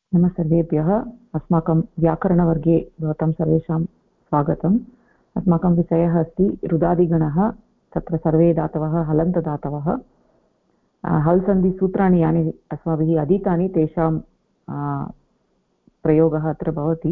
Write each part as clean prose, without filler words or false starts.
नमः सर्वेभ्यः। अस्माकं व्याकरणवर्गे भवतां सर्वेषां स्वागतम्। अस्माकं विषयः अस्ति रुदादिगणः। तत्र सर्वे धातवः हलन्तदातवः। हल् सन्धिसूत्राणि यानि अस्माभिः अधीतानि तेषां प्रयोगः अत्र भवति।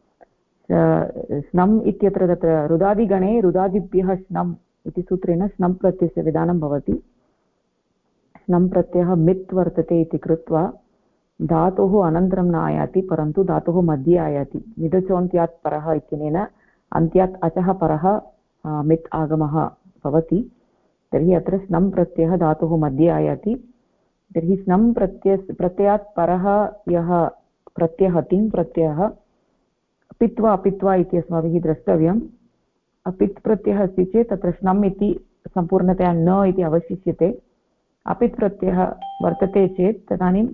स्नम् इत्यत्र तत्र रुदादिगणे रुदादिभ्यः स्नम् इति सूत्रेण स्नम् प्रत्ययस्य विधानं भवति। स्नम् प्रत्ययः मित् वर्तते इति कृत्वा धातोः अनन्तरं न आयाति, परन्तु धातोः मध्ये आयाति। निदचोन्त्यात् परः इत्यनेन अन्त्यात् अचः परः मित् आगमः भवति। तर्हि अत्र स्नम् प्रत्ययः धातोः मध्ये आयाति। तर्हि स्नम् प्रत्ययात् परः यः प्रत्ययः तिङ् प्रत्ययः अपित्वा अपित्वा इति अस्माभिः द्रष्टव्यम्। अपित् प्रत्ययः अस्ति चेत् तत्र स्नम् इति सम्पूर्णतया न इति अवशिष्यते। अपित् प्रत्ययः वर्तते चेत् तदानीं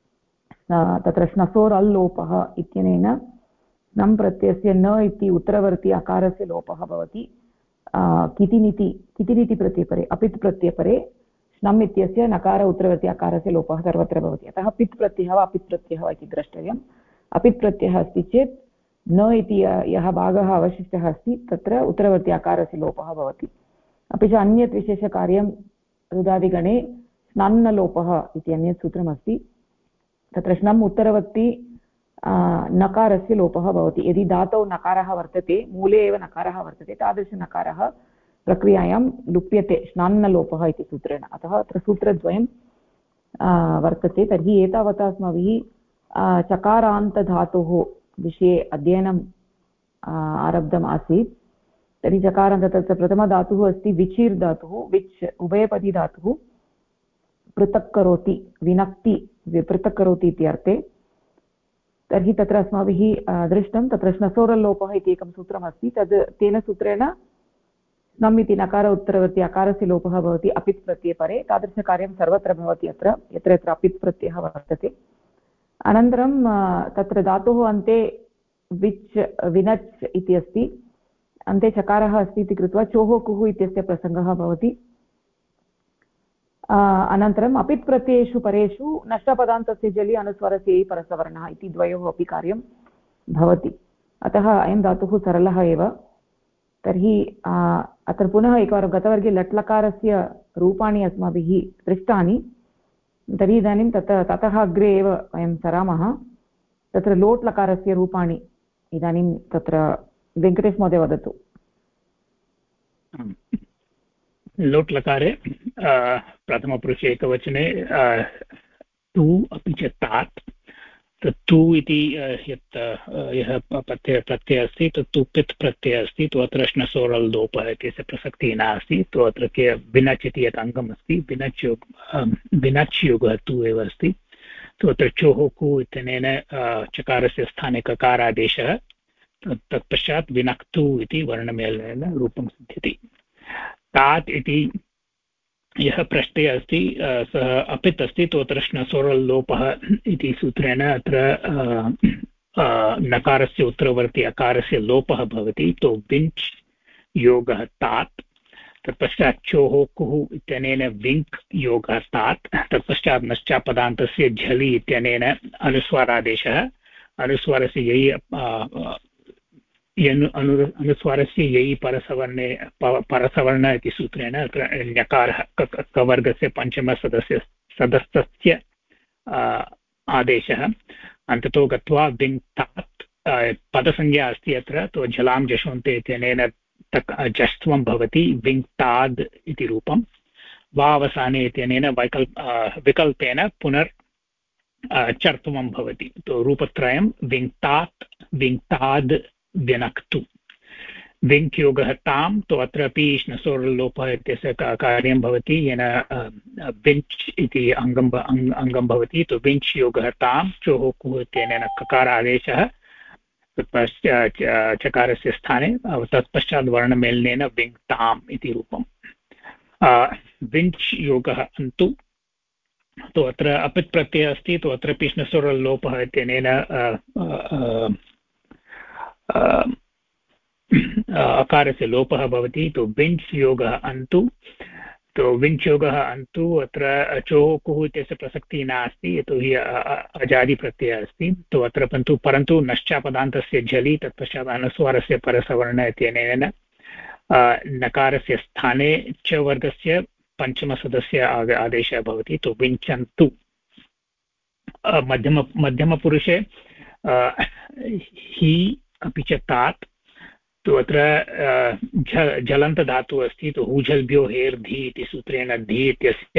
तत्र श्नसोर् अल् लोपः इत्यनेन स्नम् प्रत्ययस्य न इति उत्तरवर्ती अकारस्य लोपः भवति। कितिनिति प्रत्ययपरे अपित् प्रत्ययपरे स्नम् इत्यस्य नकार उत्तरवर्ती अकारस्य लोपः सर्वत्र भवति। अतः पित् प्रत्ययः वा अपित् प्रत्ययः वा इति द्रष्टव्यम्। अपित् प्रत्ययः अस्ति चेत् न इति यः भागः अवशिष्टः अस्ति तत्र उत्तरवर्ती अकारस्य लोपः भवति। अपि च अन्यत् विशेषकार्यं रुदादिगणे स्नन्नलोपः इति अन्यत् सूत्रमस्ति। तत्र स्नम् उत्तरवर्ती नकारस्य लोपः भवति। यदि धातौ नकारः वर्तते, मूले एव नकारः वर्तते, तादृशनकारः प्रक्रियायां लुप्यते स्नान्नलोपः इति सूत्रेण। अतः अत्र सूत्रद्वयं वर्तते। तर्हि एतावता अस्माभिः चकारान्तधातोः विषये अध्ययनम् आरब्धम् आसीत्। तर्हि चकारान्त तत्र प्रथमधातुः अस्ति विचिर् धातुः। विच् उभयपदी धातुः। पृथक् करोति, विनक्ति पृथक् करोति इति अर्थे। तर्हि तत्र अस्माभिः दृष्टं तत्र श्नसोरल्लोपः इति एकं सूत्रमस्ति। तेन सूत्रेण स्नम् इति नकार उत्तरवर्ती अकारस्य लोपः भवति अपित् प्रत्ययपरे। तादृशकार्यं सर्वत्र भवति अत्र यत्र यत्र अपित् प्रत्ययः वर्तते। अनन्तरं तत्र धातोः अन्ते विच् विनच् इति अस्ति। अन्ते चकारः अस्ति इति कृत्वा चोः कुः इत्यस्य प्रसङ्गः भवति। अनन्तरम् अपित् प्रत्ययेषु परेषु नष्टपदान्तस्य जलि अनुस्वारस्य यै परसवर्णः इति द्वयोः अपि कार्यं भवति। अतः अयं धातुः सरलः एव। तर्हि अत्र पुनः एकवारं गतवर्गे लट्लकारस्य रूपाणि अस्माभिः दृष्टानि। तर्हि इदानीं ततः अग्रे एव वयं सरामः। तत्र लोट् लकारस्य रूपाणि इदानीं तत्र वेङ्कटेश महोदय वदतु। लोट् लकारे प्रथमपुरुषे एकवचने तु अपि च तात्। तु इति यत् यः प्रत्ययः अस्ति तत्तु पित् प्रत्ययः अस्ति। तु अत्र श्नसोरल् लोपः इत्यस्य प्रसक्तिः नास्ति। तु अत्र विनच् इति यत् अङ्गम् अस्ति विनच् योगः तु एव अस्ति। तु अत्र चोः कु इत्यनेन चकारस्य स्थाने ककारादेशः। तत्पश्चात् विनक्तु इति वर्णमेलनेन रूपं सिद्ध्यति। तात् इति यः प्रत्ययः अस्ति सः अपित् अस्ति। तु अत्र श्नसोरल् लोपः इति सूत्रेण अत्र नकारस्य उत्तरवर्ती अकारस्य लोपः भवति। तु विञ्च् योगः तात्। तत्पश्चात् चोः कुः इत्यनेन विङ्क् योगः तात्। तत्पश्चात् नश्चापदान्तस्य झलि इत्यनेन अनुस्वारादेशः। अनुस्वारस्य अनुस्वारस्य यै परसवर्ण इति सूत्रेण अत्र ञकारः कवर्गस्य पञ्चमसदस्यस्य आदेशः। अन्ततो गत्वा विङ्क्तात् पदसंज्ञा अस्ति अत्र। तो झलां जशोन्ते इत्यनेन जस्त्वं भवति विङ्क्ताद् इति रूपं। वा अवसाने इत्यनेन विकल्पेन चर्त्वं भवति। तो रूपत्रयं विङ्क्तात् विङ्क्ताद् विनक्तु। विङ्क् योगः तां। तु अत्रापि श्नसोरल्लोपः इत्यस्य कार्यं भवति येन विञ्च् इति अङ्गं भवति। तु विञ्च् योगः तां। चोः कुः इत्यनेन ककारादेशः चकारस्य स्थाने। तत्पश्चात् वर्णमेलनेन विङ्क्ताम् इति रूपम्। विञ्च् योगः अन्तु। तु अत्र अपित् प्रत्ययः अस्ति। तु अत्रापि श्नसोरल्लोपः इत्यनेन अकारस्य लोपः भवति। तु विञ्च् योगः अन्तु। तो विञ्च योगः अन्तु अत्र चोकुः इत्यस्य प्रसक्तिः नास्ति यतोहि अजादिप्रत्ययः अस्ति तो अत्र परन्तु नश्चापदान्तस्य झलि तत्पश्चात् अनुस्वारस्य परसवर्ण इत्यनेन नकारस्य स्थाने च वर्गस्य पञ्चमसदस्य आदेशः भवति तो विञ्चन्तु मध्यमपुरुषे हि अपि च तात् तो अत्र झलन्तधातुः अस्ति तो हूझल्भ्यो हेर्धि इति सूत्रेण धि इत्यस्य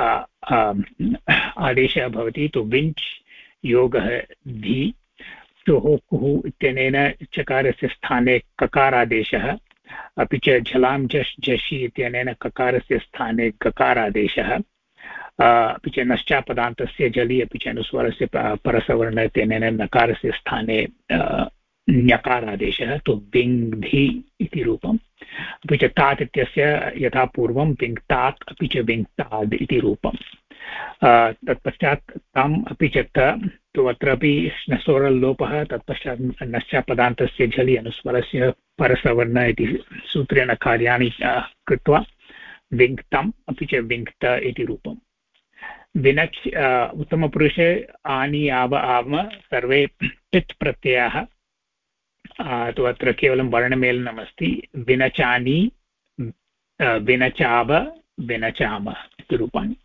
आदेशः भवति तो विञ्च् योगः धि चोः कुः इत्यनेन चकारस्य स्थाने ककारादेशः अपि च झलां झष् झषि इत्यनेन ककारस्य स्थाने गकारादेशः अपि च नश्चापदान्तस्य जलि अपि च अनुस्वारस्य परसवर्ण इत्यनेन नकारस्य स्थाने ञकारादेशः तु विङ्धि इति रूपम् अपि च तात् इत्यस्य यथा पूर्वं विङ्क्तात् अपि च विङ्क्ताद् इति रूपम् तत्पश्चात् तम् अपि च तु अत्रापि श्नसोरल्लोपः तत्पश्चात् नश्चापदान्तस्य झलि अनुस्वरस्य परसवर्ण इति सूत्रेण कार्याणि कृत्वा विङ्क्तम् अपि च विङ्क्त इति रूपम् विनक् उत्तमपुरुषे आनि आव आम सर्वे पित् प्रत्ययाः तो अत्र केवलं वर्णमेलनमस्ति विनचानि विनचाव विनचाम इति रूपाणि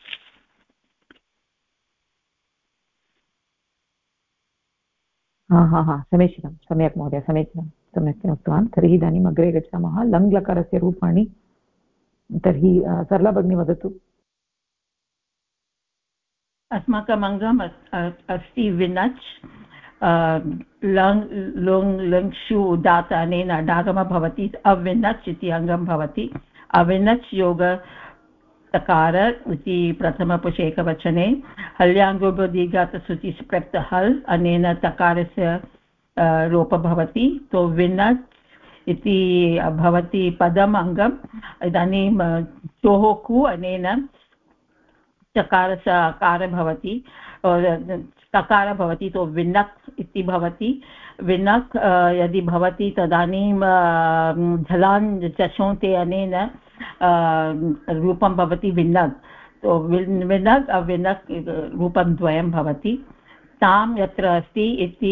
समीचीनं सम्यक् महोदय समीचीनं सम्यक् उक्तवान् तर्हि इदानीम् अग्रे गच्छामः लङ् लकारस्य रूपाणि तर्हि सरला भगिनी वदतु अस्माकम् अङ्गम् अस्ति विनच् लङ् लुङ् लङ्क्षु दात अनेन डागमः भवति अविनच् इति अङ्गं भवति अविनच् योग तकार इति प्रथमपुरुषे एकवचने हल्याङ्गोबदीर्घातसुचि प्रक्त हल् अनेन तकारस्य लोपः भवति तो विनच् इति भवति पदम् अङ्गम् इदानीं चोः कु अनेन चकारस्य आकारः भवति ककारः भवति तो विनक् इति भवति विनक् यदि भवति तदानीं झलान् चषोन्ते अनेन रूपं भवति विनक् तो विनक् अविनक् रूपं द्वयं भवति तां यत्र अस्ति इति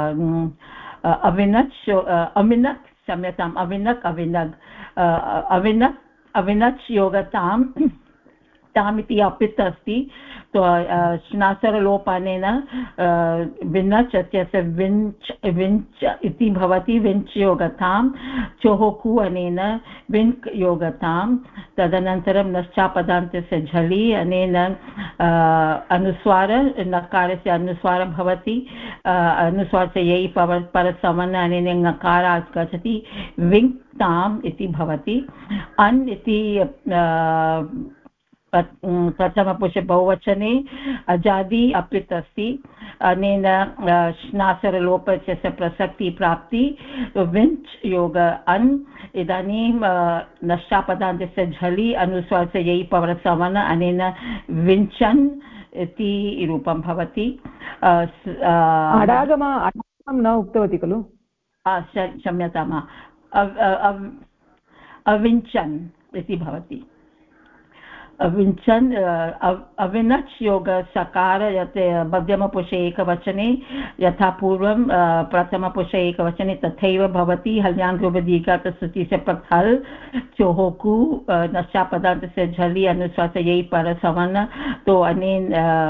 अविनच् अविनक् क्षम्यताम् अविनक् अविनक् अविनच् योगतां ताम् इति अपित् अस्ति तो श्नासरलोपानेन विनच् इत्यस्य विञ्च् विञ्च् इति भवति विञ्च् योगतां चोः कु अनेन विङ्क् योगतां तदनन्तरं नश्चापदान्तस्य झलि अनेन अनुस्वार नकारस्य अनुस्वारः भवति अनुस्वारस्य यै परसवर्ण अनेन ङकारात् गच्छति विङ्क्ताम् इति भवति अन् इति प्रथमपुरुषे बहुवचने अजादि अपित् अस्ति अनेन श्नासरलोपस्य प्रसक्ति प्राप्ति विञ्च् योग अन् इदानीं नश्चापदान्तस्य झलि अनुस्वारस्य यै परसवर्ण अनेन विञ्चन् इति रूपं भवति अडागमं न उक्तवती खलु क्षम्यताम् अविञ्चन् इति भवति विञ्चन् अविनच् योग सकार यत् मध्यमपुरुषे एकवचने यथा पूर्वं प्रथमपुरुषे एकवचने तथैव भवति हल्याङ्गोबदीर्घातसुचिस्य प्रक् हल् चोः कु नश्चापदान्तस्य झलि अनुस्वारस्य यै परसवर्ण तो अनेन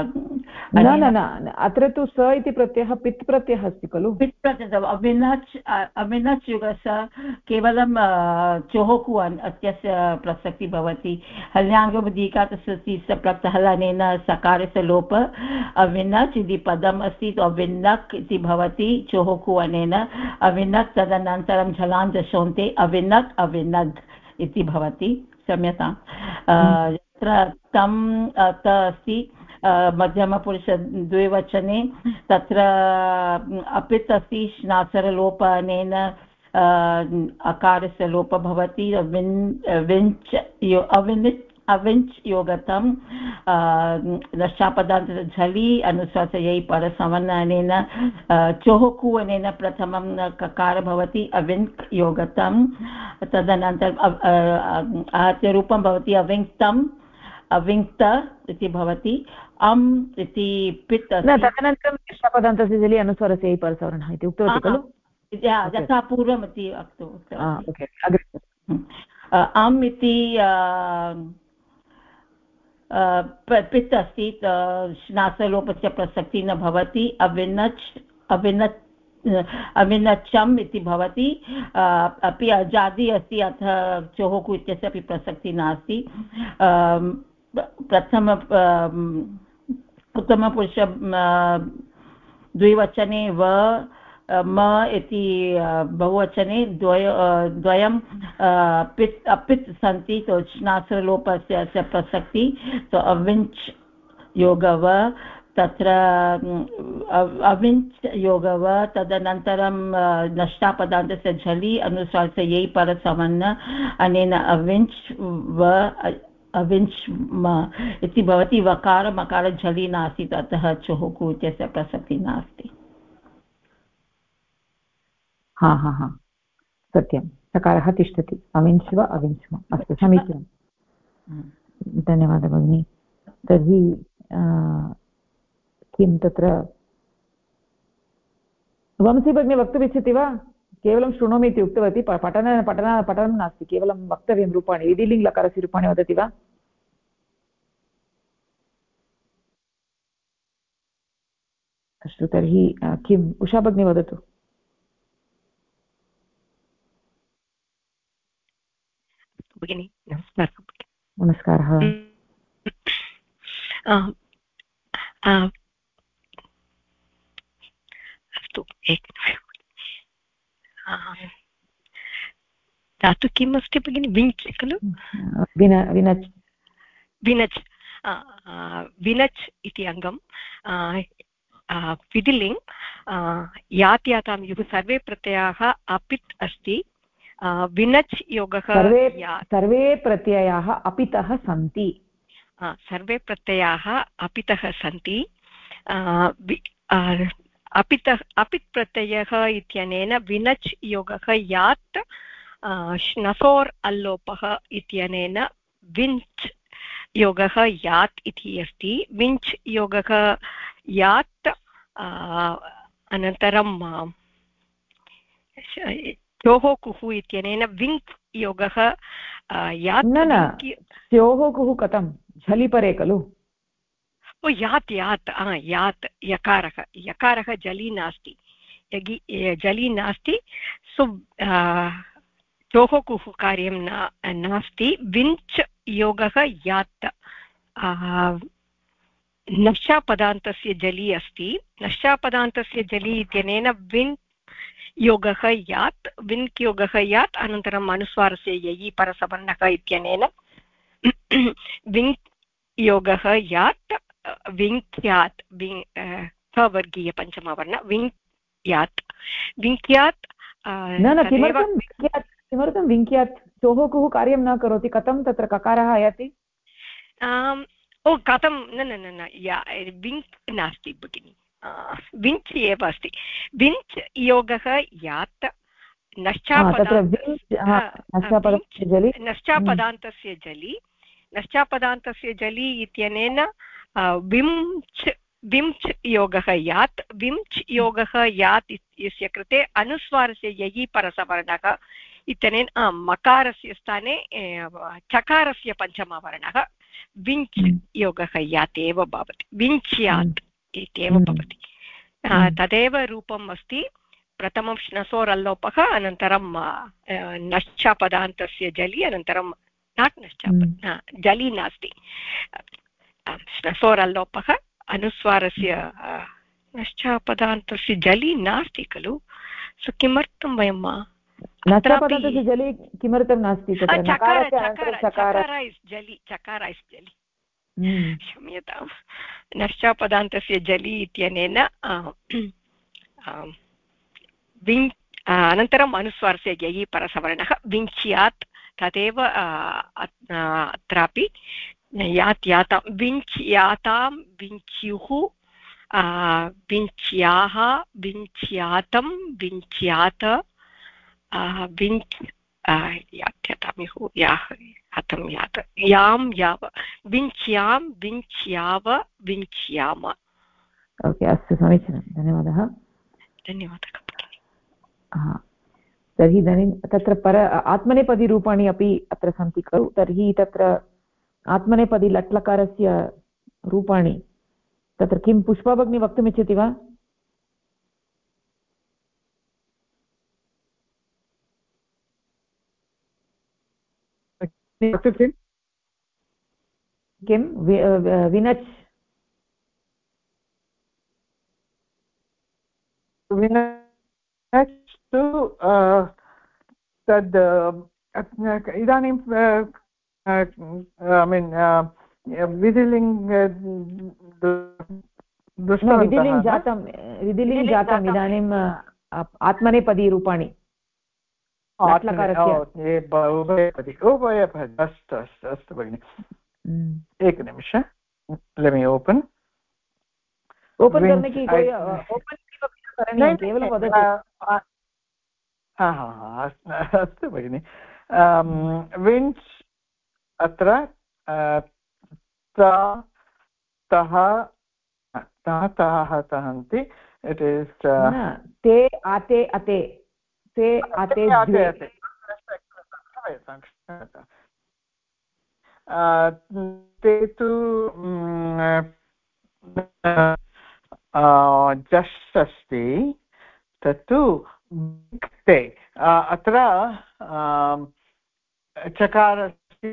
न अत्र तु स इति प्रत्ययः पित् प्रत्ययः अस्ति खलु पित् प्रत्ययः अविनच् युगस्य केवलं चोः कु इत्यस्य प्रसक्तिः भवति हल्याङ्गोबदीर्घातसुचिस्य प्रक् हल् अनेन सकारस्य लोप अविनच् इति पदम् अस्ति तो अविनक् इति भवति चोः कु अनेन अविनक् तदनन्तरं झलान् दशोन्ते अविनक् अविनग् इति भवति क्षम्यतां यत्र तं त अस्ति मध्यमपुरुष द्विवचने तत्र अपित् अस्ति श्नासरलोप अनेन अकारस्य लोपः भवति विञ्च् अविञ्च् योगतं नश्चापदान्तस्य झलि अनुस्वारस्य यै परसवर्ण अनेन चोः कु अनेन प्रथमं ककार भवति अविङ्क् योगतं तदनन्तरं आहत्य रूपं भवति अविङ्क्तं अविङ्क्त इति भवति अम् इति पित् तदनन्तरं निष्ठापदान्तस्य जलि अनुस्वारस्य ऐ परसवर्णः इति उक्तवती खलु यथा पूर्वम् इति अम् इति पित् अस्ति श्नासलोपस्य प्रसक्तिः न भवति अविनच्चम् इति भवति अपि अजादि अस्ति अथ चोहोकु इत्यस्य अपि प्रसक्तिः नास्ति प्रथम उत्तमपुरुष द्विवचने म इति बहुवचने द्वयं अपित् सन्ति तो श्नासलोपस्य प्रसक्ति तो अविञ्च योगव तत्र अविञ्च योगव तदनन्तरं नष्टापदान्तस्य झलि अनुस्वारस्य यै परसवर्ण अनेन अविञ्च व अविञ्च इति भवति वकार मकार झलि नास्ति अतः चोहोकु इत्यस्य प्रसक्तिः नास्ति हा हा हा सत्यं सकारः तिष्ठति अविंश्व अविंश्म अस्तु समीचीनं धन्यवादः भगिनी तर्हि किं तत्र वंशी भगिनी वक्तुमिच्छति वा केवलं शृणोमि इति उक्तवती पठनं नास्ति केवलं वक्तव्यं रूपाणि विधिलिङ्गलकारस्य रूपाणि वदति वा अस्तु तर्हि किम् उषा भगिनी वदतु भगिनी नमस्कारः नमस्कारः अस्तु धातु किम् अस्ति भगिनि विञ्च् खलु विनच् विनच् विनच् इति अङ्गं विधिलिङ्ग् यात् यातां युः सर्वे प्रत्ययाः अपित् अस्ति विनच् योगः सर्वे प्रत्ययाः अपितः सन्ति सर्वे प्रत्ययाः अपितः सन्ति अपित् प्रत्ययः इत्यनेन विनच् योगः यात् श्नसोर् अल्लोपः इत्यनेन विञ्च् योगः यात् इति अस्ति विञ्च् योगः यात् अनन्तरं चोहोकुः इत्यनेन विङ्क् योगः यात् चोहोकुः कथं झलि परे खलु ओ यात् यात् यात् यकारः जलि नास्ति जलि नास्ति सो चोहोकुः कार्यं नास्ति विञ्च् योगः यात् नश्चापदान्तस्य जलि अस्ति नश्चापदान्तस्य जलि इत्यनेन विन् योगः यात् विन्क् योगः यात् अनन्तरम् अनुस्वारस्य ययि परसवर्णः इत्यनेन विङ्क् योगः यात् विङ्क्यात् वर्गीयपञ्चमवर्ण विङ्क्यात् विङ्क्यात् किमर्थं विङ्क्यात् चोहोकुः कार्यं न करोति कथं तत्र ककारः आयाति ओ कथं न विङ्क् नास्ति भगिनि विञ्च् एव अस्ति विञ्च् योगः यात् नश्चापदान्तस्य जलि इत्यनेन विञ्च् योगः यात् विञ्च् योगः यात् इत्यस्य कृते अनुस्वारस्य ययि परसवर्णः इत्यनेन मकारस्य स्थाने चकारस्य पञ्चमवर्णः विञ्च् योगः यात् एव भवति विञ्च्यात् इत्येव भवति तदेव रूपम् अस्ति प्रथमं श्नसोरल्लोपः अनन्तरं नश्चापदान्तस्य जलि अनन्तरं जलि नास्ति श्नसोरल्लोपः अनुस्वारस्य नश्चापदान्तस्य जलि नास्ति खलु सो किमर्थं वयं नश्चापदान्तस्य जलि किमर्थं नास्ति चकार इस् जलि क्षम्यतां नश्चापदान्तस्य जलि इत्यनेन अनन्तरम् अनुस्वारस्य ययि परसवर्णः विञ्च्यात् तदेव अत्रापि यात् यातां विञ्च् यातां विञ्च्युः विञ्च्याः विञ्च्यातं विञ्च्यात विञ्च् यात् यातां युः याः यातं यात यां याव विञ्च्यां विञ्च्याव विञ्च्याम। ओके, अस्तु, समीचीनं, धन्यवादः। धन्यवादः। तर्हि इदानीं तत्र आत्मनेपदीरूपाणि अपि अत्र सन्ति खलु। तर्हि तत्र आत्मनेपदी लट्लकारस्य रूपाणि तत्र किं पुष्पा भगिनी वक्तुमिच्छति वा? किं विनच् विनच्तु तद् इदानीं I mean विधिलिङ्ग विधिलिङ्ग् जातम् इदानीम् आत्मनेपदीरूपाणि उभयपदी अस्तु अस्तु अस्तु भगिनि। एकनिमिष, let me open करने की कोई ओपन करणीयं, केवलं वदतु। अस्तु भगिनि। विञ्च् अत्र तहन्ति, इट् इस् ते आते अते ते आते ते तु जस् अस्ति, तत्तु ते अत्र चकारस्य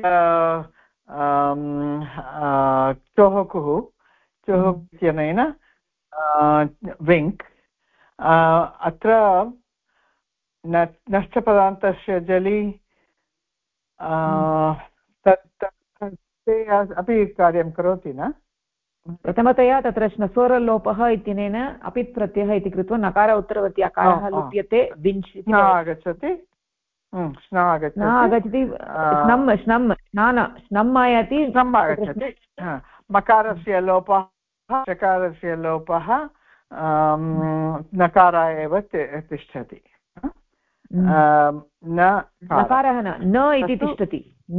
चोहकुः इत्यनेन विङ्क्। अत्र नष्टपदान्तस्य जलि तत् अपि कार्यं करोति न? प्रथमतया तत्र श्नसोरलोपः इत्यनेन अपित् प्रत्ययः इति कृत्वा नकार उत्तरवर्ति अकारः लुप्यते, विञ्च् न आगच्छति, न आगच्छति, श्नम् आयाति, मकारस्य लोपः, चकारस्य लोपः, नकार एव तिष्ठति, नकारः न इति तिष्ठति,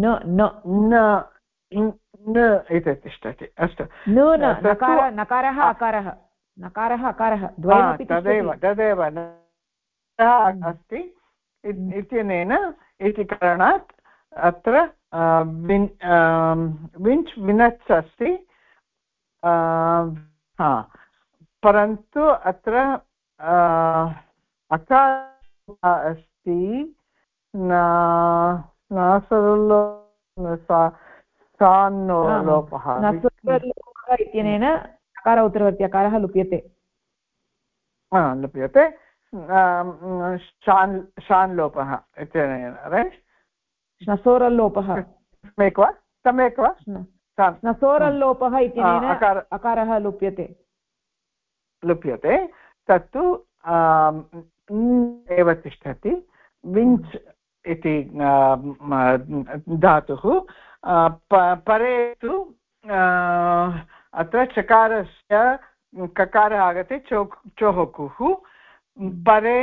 न इति तिष्ठति। अस्तु, नकारः अकारः द्वयमपि तदेव अस्ति इत्यनेन इति कारणात् अत्र विञ्च् विनच् अस्ति, परन्तु अत्र अकार अस्ति लोपः इत्यनेन अकार उत्तरवर्ति अकारः लुप्यते शान् लोपः इत्यनेन श्नसोरल्लोपः सम्यक् वा श्नसोरल्लोपः इत्यनेन अकारः लुप्यते, तत्तु एव तिष्ठति। विञ्च् इति धातुः परे तु अत्र चकारस्य ककारः आगते चोहकुः, परे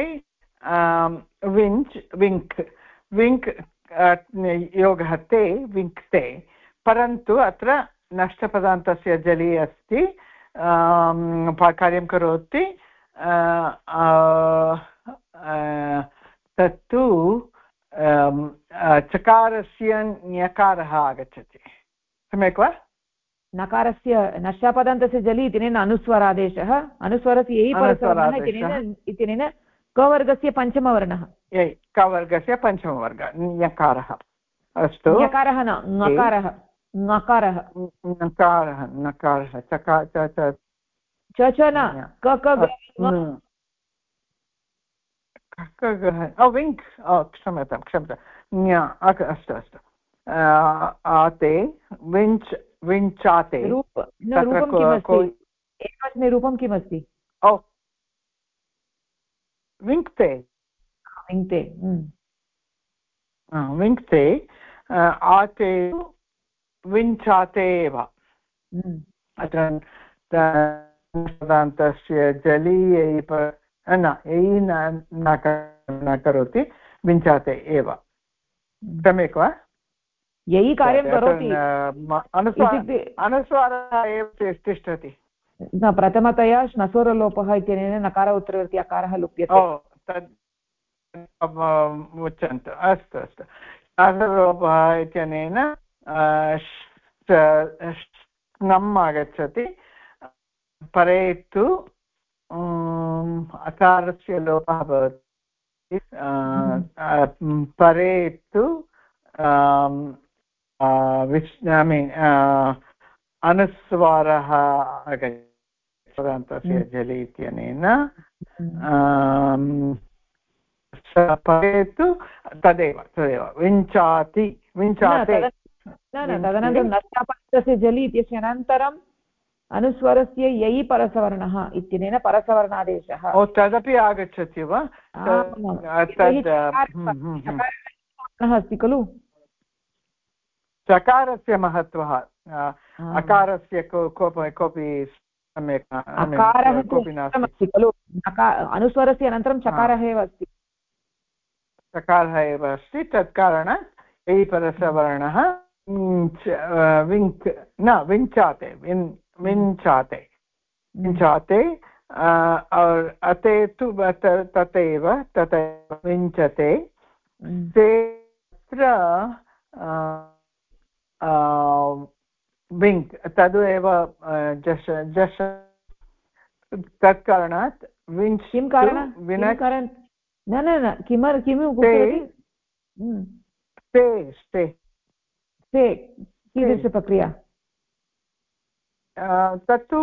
विङ्क् योगः ते, विङ्क् ते, परन्तु अत्र नष्टपदान्तस्य जलि अस्ति, कार्यं करोति, तत्तु चकारस्य ञकारः आगच्छति, सम्यक् वा? नकारस्य नष्टपदान्तस्य जलि इत्यनेन अनुस्वरादेशः, अनुस्वरस्य ययि परसवर्णः इत्यनेन कवर्गस्य पञ्चमवर्णः, कवर्गस्य पञ्चमवर्गः ञकारः। अस्तु, ञकारः न ङकारः, ङकारः नकारः विङ्क्, क्षम्यतां, अस्तु अस्तु, आते विञ्च् विञ्चाते, एकवचने रूपं किमस्ति? विङ्क्ते, आते विञ्चाते एव। अत्र पदान्तस्य जलि न करोति, विञ्चाते एव, सम्यक् वा? ययि कार्यं करोति अनुस्वारः एव तिष्ठति। न, प्रथमतया श्नसोरलोपः इत्यनेन नकार उत्तरवर्ति अकारः लुप्यते। तद् उच्यन्ते। अस्तु अस्तु। श्नसोरलोपः इत्यनेन स्नम् आगच्छति। परे तु अकारस्य लोपः भवति। परे तु अनुस्वारः आगच्छति जलि इत्यनेन। परे तु तदेव विञ्चाति विञ्चाते। तदनन्तरं नष्टापदस्य जलि इत्यस्य अनन्तरम् अनुस्वरस्य ययि परसवर्णः इत्यनेन परसवर्णादेशः। तदपि आगच्छति वा? अस्ति खलु। चकारस्य महत्त्वः अकारस्य कोऽपि सम्यक् कोऽपि नास्ति खलु। अनुस्वरस्य अनन्तरं चकारः एव अस्ति। चकारः एव अस्ति। तत्कारणात् ययि परसवर्णः विञ्चाते विञ्चाते अते तु तथैव विञ्चते। तेऽत्र विङ्क् तदेव जश जश। तत्कारणात् विञ्च् किं कारणं न न न कीदृशप्रक्रिया? तत्तु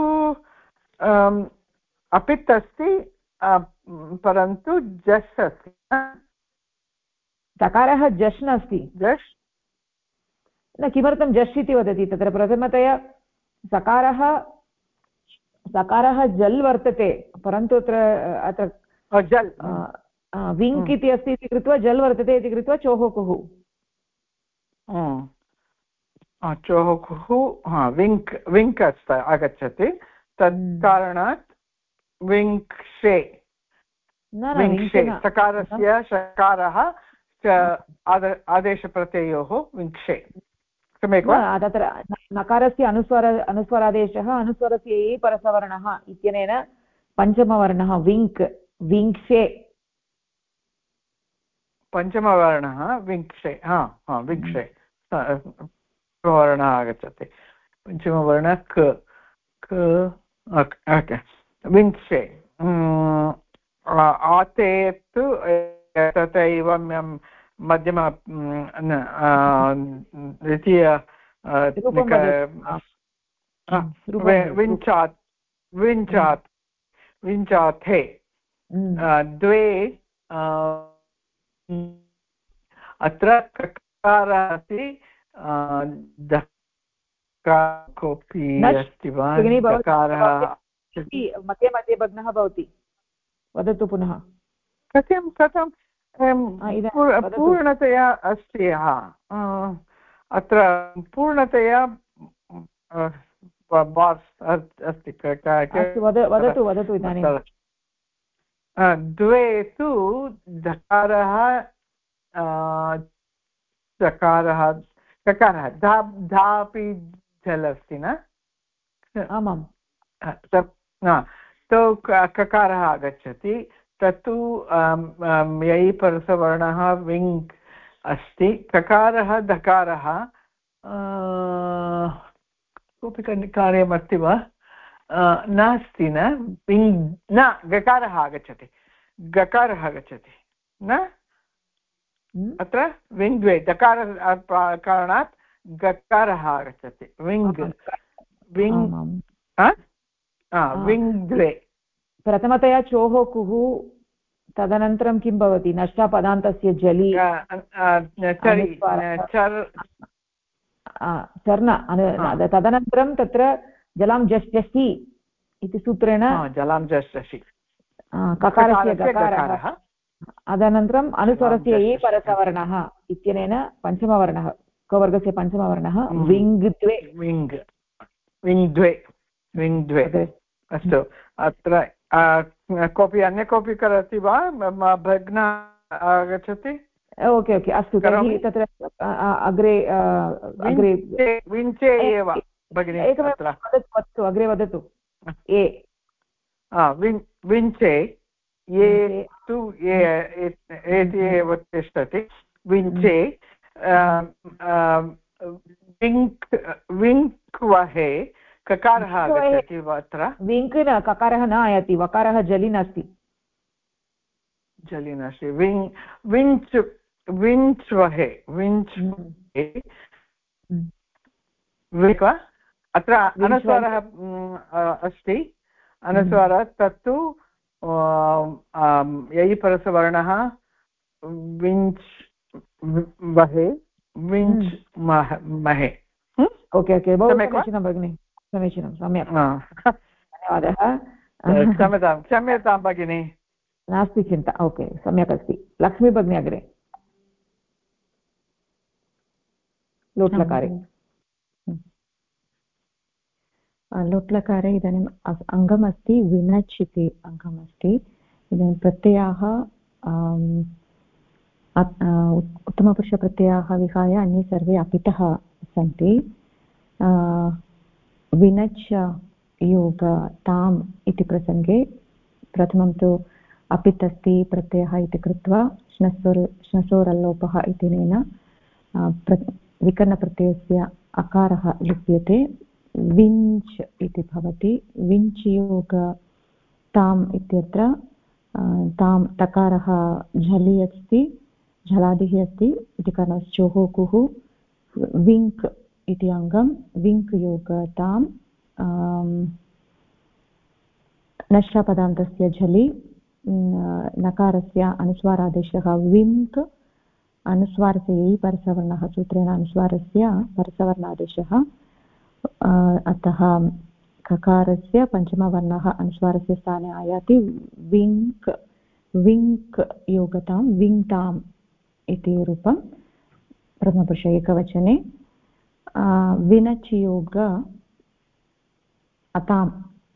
अपित् अस्ति परन्तु जस् अस्ति। चकारः जश् नास्ति। जश् न, किमर्थं जश् इति वदति? तत्र प्रथमतया सकारः जल् वर्तते, परन्तु अत्र जल् विङ्क् इति अस्ति इति कृत्वा जल् वर्तते इति कृत्वा चोहोकुः। चोहोकुः विङ्क् विङ्क् आगच्छति। तत् कारणात् विङ्क्षे विङ्क्षे सकारस्य शकारः आदेशप्रत्ययोः विङ्क्षे। सम्यक् वा? तत्र नकारस्य अनुस्वरादेशः अनुस्वरस्य ये परसवर्णः इत्यनेन पञ्चमवर्णः विङ्क् विङ्क्षे। पञ्चमवर्णः विङ्क्षे। विङ्क्षे वर्णः आगच्छति। पञ्चमवर्णः क विङ्क्षे। आते तु तथैव मध्यम द्वितीय विञ्चाथे द्वे। अत्र ककारः अस्ति। कोऽपि अस्ति वा? ककारः मध्ये मध्ये भग्नः भवति। वदतु पुनः। कथं पूर्णतया अस्ति? अत्र पूर्णतया बार्स् अस्ति। वदतु वदतु इदानीं। द्वे तु धकारः चकारः ककारः धापि जल् अस्ति न? आमां। तो ककारः आगच्छति। तत्तु ययि परसवर्णः विङ्क् अस्ति। ककारः धकारः कोऽपि कार्यमस्ति वा? नास्ति न? विङ् न गकारः आगच्छति। गकारः आगच्छति न? अत्र विङ् द्वे दकार कारणात् गकारः आगच्छति। विङ् विङ् द्वे। प्रथमतया चोहोकुः, तदनन्तरं किं भवति? नष्टापदान्तस्य जलि चर्ण। तदनन्तरं तत्र जलां जष्टसि इति सूत्रेण जलां जष्टसि ककारस्य गकारः। तदनन्तरम् अनुस्वरस्य ये परसवर्णः इत्यनेन पञ्चमवर्णः कवर्गस्य पञ्चमवर्णः विङ् द्वे। विङ् द्वे। अस्तु। अत्र कोऽपि अन्य कोऽपि करोति वा? भग्न आगच्छति? ओके ओके अस्तु तर्हि तत्र अग्रे अग्रे विञ्चे एव भगिनि एकमेव वदतु अग्रे वदतु ए विञ्चे ये तु एति एव तिष्ठति विञ्चे विङ्क् वहे ककारः आगच्छति वा अत्र विङ्क् न ककारः न आयाति वकारः जलि नास्ति जलि नास्ति विञ्च् विञ्च् वहे विञ्च् वा अत्र अनुस्वारः अस्ति अनुस्वारः तत्तु ययि परसवर्णः विञ्च् वहे विञ्च् महे ओके ओके बहु समीचीनं भगिनि समीचीनं सम्यक् धन्यवादः क्षम्यतां भगिनि नास्ति चिन्ता ओके सम्यक् अस्ति लक्ष्मी भगिनी अग्रे लोट्लकारे लोट्लकारे इदानीम् अङ्गमस्ति विनच् इति अङ्गमस्ति इदानीं प्रत्ययाः उत्तमपुरुषप्रत्ययाः विहाय अन्ये सर्वे अपितः सन्ति विनच् योग ताम् इति प्रसङ्गे प्रथमं तु अपित् अस्ति प्रत्ययः इति कृत्वा श्नसोरल्लोपः इत्यनेन विकरणप्रत्ययस्य अकारः लिप्यते विञ्च् इति भवति विञ्च् योग ताम् इत्यत्र तां तकारः झलि अस्ति झलादिः अस्ति इति कारणात् चोः कुः विङ्क् इति अङ्गं विङ्क् योग तां नष्टपदान्तस्य झलि नकारस्य अनुस्वारादेशः विङ्क् अनुस्वारस्य ययि परसवर्णः सूत्रेण अनुस्वारस्य परसवर्णादेशः अतः ककारस्य पञ्चमवर्णः अनुस्वारस्य स्थाने आयाति विङ्क् विङ्क् योगतां विङ्क्ताम् इति रूपं प्रथमपुरुष एकवचने विनच् योग अताम्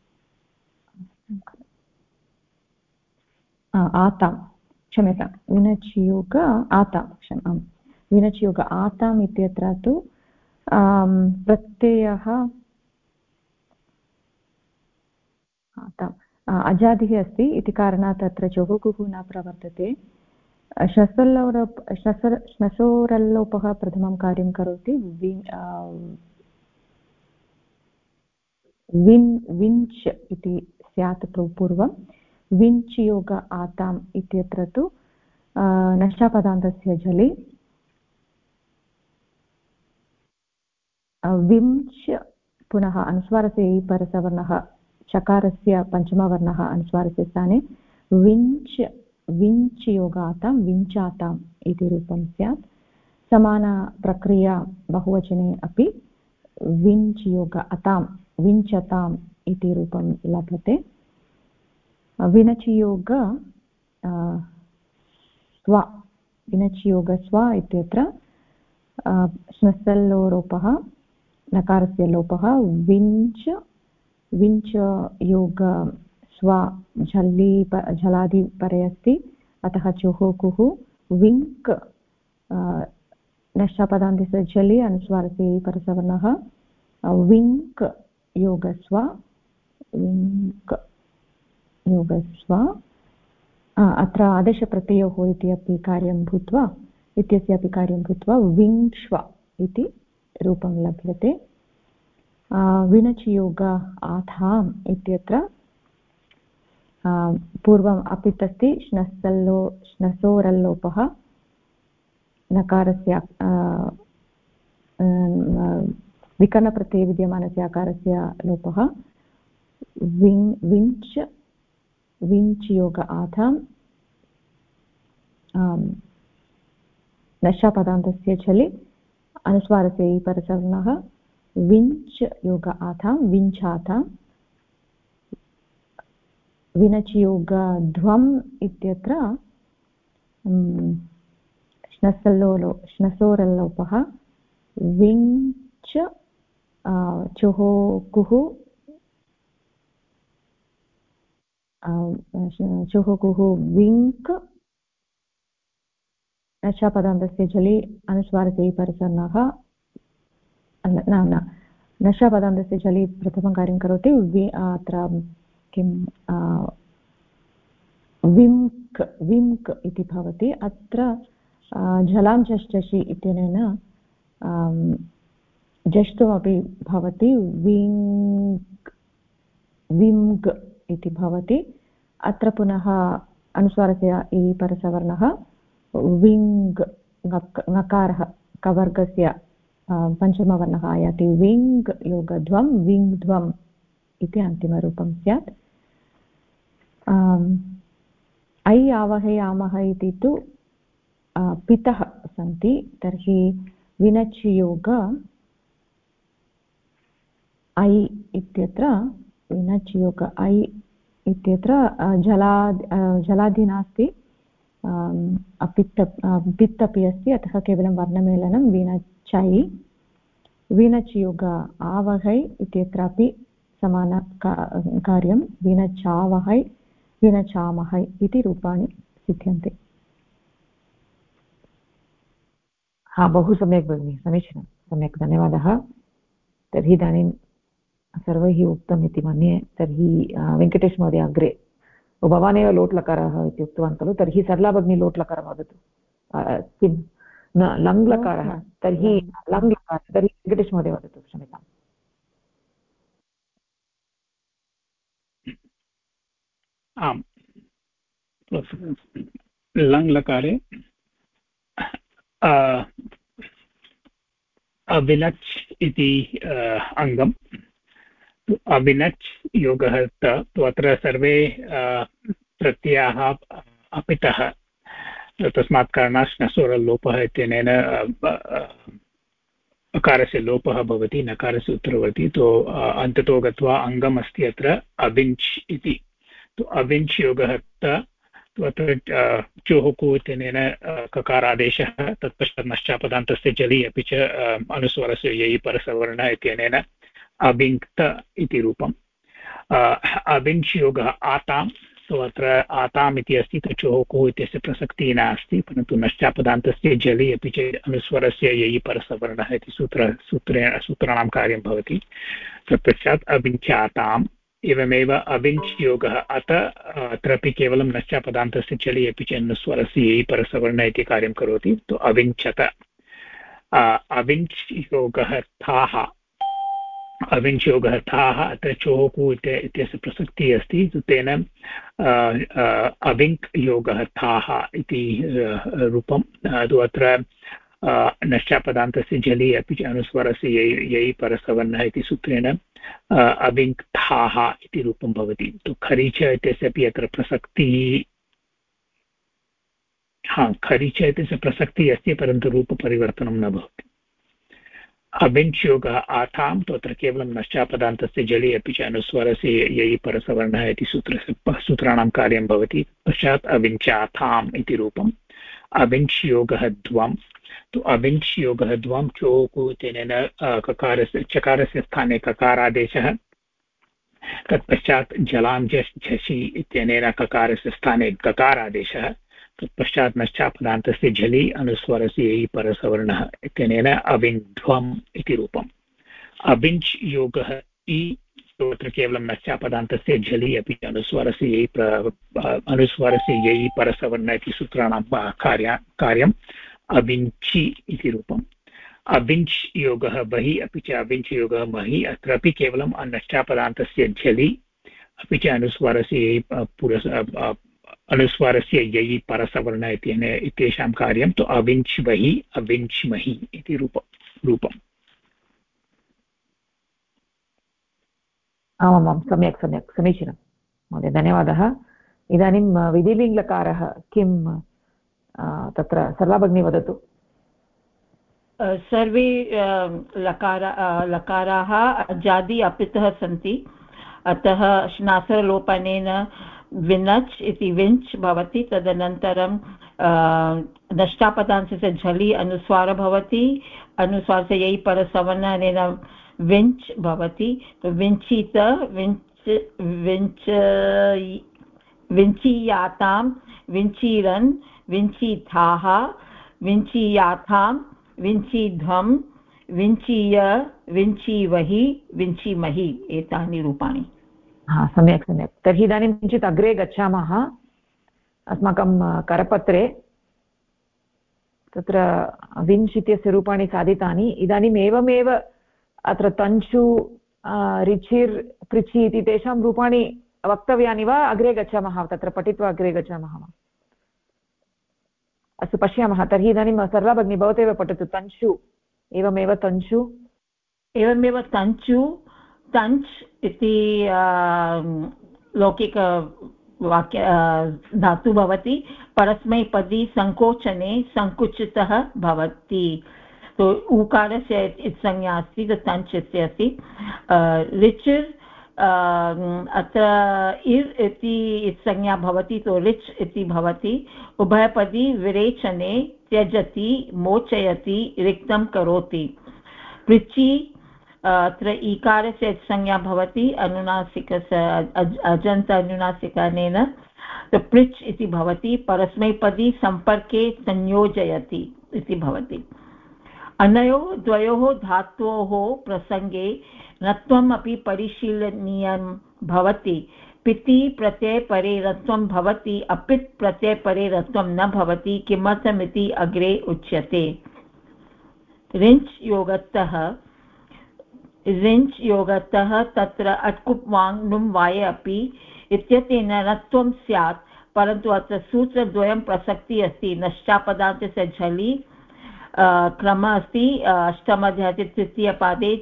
आतां क्षम्यतां विनच् योग आतां क्षम्यतां विनच् योग आताम् इत्यत्र तु प्रत्ययः आताम् अजादिः अस्ति इति कारणात् अत्र चोहुकुः न प्रवर्तते श्नसोरल्लोपः प्रथमं कार्यं करोति विञ्च् इति स्यात् पूर्वं विञ्च् योग आताम् इत्यत्र तु नष्टपदान्तस्य झलि विञ्च् पुनः अनुस्वारस्य ययि परसवर्णः चकारस्य पञ्चमवर्णः अनुस्वारस्य स्थाने विञ्च् विञ्च् योगातां विञ्चाताम् इति रूपं स्यात् समानप्रक्रिया बहुवचने अपि विञ्च् योग अतां विञ्चताम् इति रूपं लभते विनच् योग स्व विनच् योग स्व इत्यत्र श्नसल्लोपः नकारस्य लोपः विञ्च् विञ्च योग स्व झलादि परे अस्ति अतः चोः कुः विङ्क् नष्टपदान्तस्य झलि अनुस्वारस्य परसवर्णः विङ्क् योगस्व विङ्क् योगस्व अत्र आदेशप्रत्ययोः इति अपि कार्यं भूत्वा इत्यस्यापि कार्यं भूत्वा विङ्क्ष्व इति रूपं लभ्यते विनच् योग आथाम् इत्यत्र पूर्वम् अपित् अस्ति श्नसोरल्लोपः नकारस्य विकरणप्रत्यये विद्यमानस्य आकारस्य लोपः विञ्च् विञ्च् योग आथाम् नष्टपदान्तस्य झलि अनुस्वारस्य ययि परसवर्णः विञ्च् योग आथां विञ्चातां विनच् योग ध्वम् इत्यत्र श्नसोरल्लोपः विञ्च् चोः कुः चोः कुः विङ्क् नशापदान्तस्य झलि अनुस्वारस्य परसवर्णः न नशापदान्तस्य झलि प्रथमं कार्यं करोति अत्र किं विम्क् विम्क् इति भवति अत्र झलां झषि इत्यनेन झष्टुमपि भवति विङ्क् विङ्क् इति भवति अत्र पुनः अनुस्वारस्य इ परसवर्णः विङ् ङकारः कवर्गस्य पञ्चमवर्णः आयाति विङ् योगध्वं विङ्ध्वम् इति अन्तिमरूपं स्यात् ऐ आवहै आमः इति तु पितः सन्ति तर्हि विनच्योग ऐ इत्यत्र विनच्योग ऐ इत्यत्र जलादि नास्ति पित् अपि अस्ति अतः केवलं वर्णमेलनं विनचै विनच्योग आवहै इत्यत्रापि समान कार्यं विनचावहै विनचामहै इति रूपाणि सिद्ध्यन्ते। हा बहु सम्यक् भगिनि समीचीनं सम्यक् धन्यवादः। तर्हि इदानीं सर्वैः उक्तम् इति मन्ये तर्हि वेङ्कटेश महोदय अग्रे भवानेव लोट्लकारः इति उक्तवान् खलु तर्हि सरला भगिनी लोट्लकारं वदतु किं न लङ्लकारः तर्हि लङ्लकारः तर्हि वेङ्कटेश महोदय वदतु क्षम्यताम्। आम् लङ्लकारे अविनच् इति अङ्गम् अविनच् योगः तु अत्र सर्वे प्रत्ययाः अपितः तस्मात् कारणात् श्नसोरलोपः इत्यनेन अकारस्य लोपः भवति नकारस्य उत्तरवर्ती तो अन्ततो गत्वा अङ्गम् अस्ति अत्र अविञ्च् इति तु अविञ्च् योगः अत्र चोहुकु इत्यनेन ककारादेशः तत्पश्चात् नश्चापदान्तस्य जलि अपि च अनुस्वरस्य यै परसवर्ण इत्यनेन अविङ्क्त इति रूपम् अविञ्च् योगः आतां सो अत्र आताम् इति अस्ति चोहुकु इत्यस्य प्रसक्तिः नास्ति परन्तु नश्चापदान्तस्य जलि अपि च अनुस्वरस्य यै परसवर्णः इति सूत्राणां कार्यं भवति तत्पश्चात् अविञ्चाताम् एवमेव अविञ्च् योगः अत्रापि केवलं नश्चापदान्तस्य चलि अपि च अनुस्वरस्य यै परसवर्ण इति कार्यं करोति तो अविञ्चत अविञ्च् योगः थाः अविञ्च् योगः थाः अत्र चोहुकु इत्यस्य प्रसक्तिः अस्ति तेन अविङ्क् योगः थाः इति रूपं तु अत्र नश्चापदान्तस्य जलि अपि च अनुस्वरस्य यै परसवर्णः इति सूत्रेण अविङ्क्थाः इति रूपं भवति तु खरीच इत्यस्य अपि अत्र प्रसक्तिः खरीच इत्यस्य प्रसक्तिः अस्ति परन्तु रूपपरिवर्तनं न भवति अविञ्च् योगः आथां तत्र केवलं नश्चापदान्तस्य जलि अपि च अनुस्वरस्य यै परसवर्णः इति सूत्राणां कार्यं भवति पश्चात् अविञ्चाथाम् इति रूपम् अविञ्च् योगः द्वम् तु अविञ्च् योगः द्वं चोकु इत्यनेन ककारस्य चकारस्य स्थाने ककारादेशः तत्पश्चात् जलां झषि इत्यनेन ककारस्य स्थाने ककारादेशः तत्पश्चात् नश्चापदान्तस्य झलि अनुस्वरस्य यै परसवर्णः इत्यनेन अविन्ध्वम् इति रूपम् अविञ्च् योगः इ तत्र केवलं नश्चापदान्तस्य झलि अपि अनुस्वरस्य यै परसवर्ण इति सूत्राणां कार्यम् अविञ्चि इति रूपम् अविञ्च् योगः बहि अपि च अविञ्च् योगः महि अत्रापि केवलं नश्चापदान्तस्य झलि अपि च अनुस्वारस्य यै परसवर्ण इत्येषां कार्यं तु अविञ्च् बहि अविञ्च् महि इति रूपम् आमां सम्यक् सम्यक् समीचीनं महोदय धन्यवादः। इदानीं विधिलिङ्गकारः किं तत्र सरला भगिनी वदतु। सर्वे लकाराः अजादि अपितः सन्ति अतः श्नासरलोपनेन विनच् इति विञ्च् भवति तदनन्तरं नष्टापदान्तस्य झलि अनुस्वारः भवति अनुस्वारस्य यै परसवर्णनेन विञ्च् भवति विञ्चित विञ्चीयातां विञ्चीरन् विञ्चिताः विञ्चीयाथां विञ्चीध्वं विञ्चीय विञ्चीवहि विञ्चीमहि एतानि रूपाणि। हा, सम्यक् सम्यक्। तर्हि इदानीं किञ्चित् अग्रे गच्छामः। अस्माकं करपत्रे तत्र विञ्च् इत्यस्य रूपाणि साधितानि। इदानीम् एवमेव अत्र तञ्चु रिचिर् पृचि इति तेषां रूपाणि वक्तव्यानि वा? अग्रे गच्छामः, तत्र पठित्वा अग्रे गच्छामः वा? अस्तु, पश्यामः। तर्हि इदानीं सरला भगिनी भवतेव पठतु। तञ्चु, एवमेव तञ्चु, एवमेव तञ्चु तञ्च् इति लौकिकवाक्य धातु भवति। परस्मैपदी सङ्कोचने सङ्कुचितः भवति। तो ऊकारस्य संज्ञा अस्ति, तञ्च् इति अस्ति। रिचिर् अत्र इर् इति संज्ञा भवति, तो रिच् इति भवति। उभयपदी विरेचने त्यजति मोचयति रिक्तं करोति। पृचि अत्र ईकारस्य संज्ञा भवति अनुनासिकस्य अजन्त अनुनासिकनेन, पृच् इति भवति। परस्मैपदी सम्पर्के संयोजयति इति भवति। अनयोः द्वयोः धातोः प्रसङ्गे रत्वम् अपि परिशीलनीयं भवति। पिति प्रत्यये परे रत्वं भवति, अपित् प्रत्यये परे रत्वं न भवति। किमर्थमिति अग्रे उच्यते। रिञ्च् योगतः तत्र अट्कुप् वाङ् नुम् वाये अपि इत्यतेन रत्वं स्यात्, परन्तु अत्र सूत्रद्वयं प्रसक्तिः अस्ति। नश्चापदान्तस्य झलि क्रमः अस्ति। अष्टमाध्याये तृतीयपादे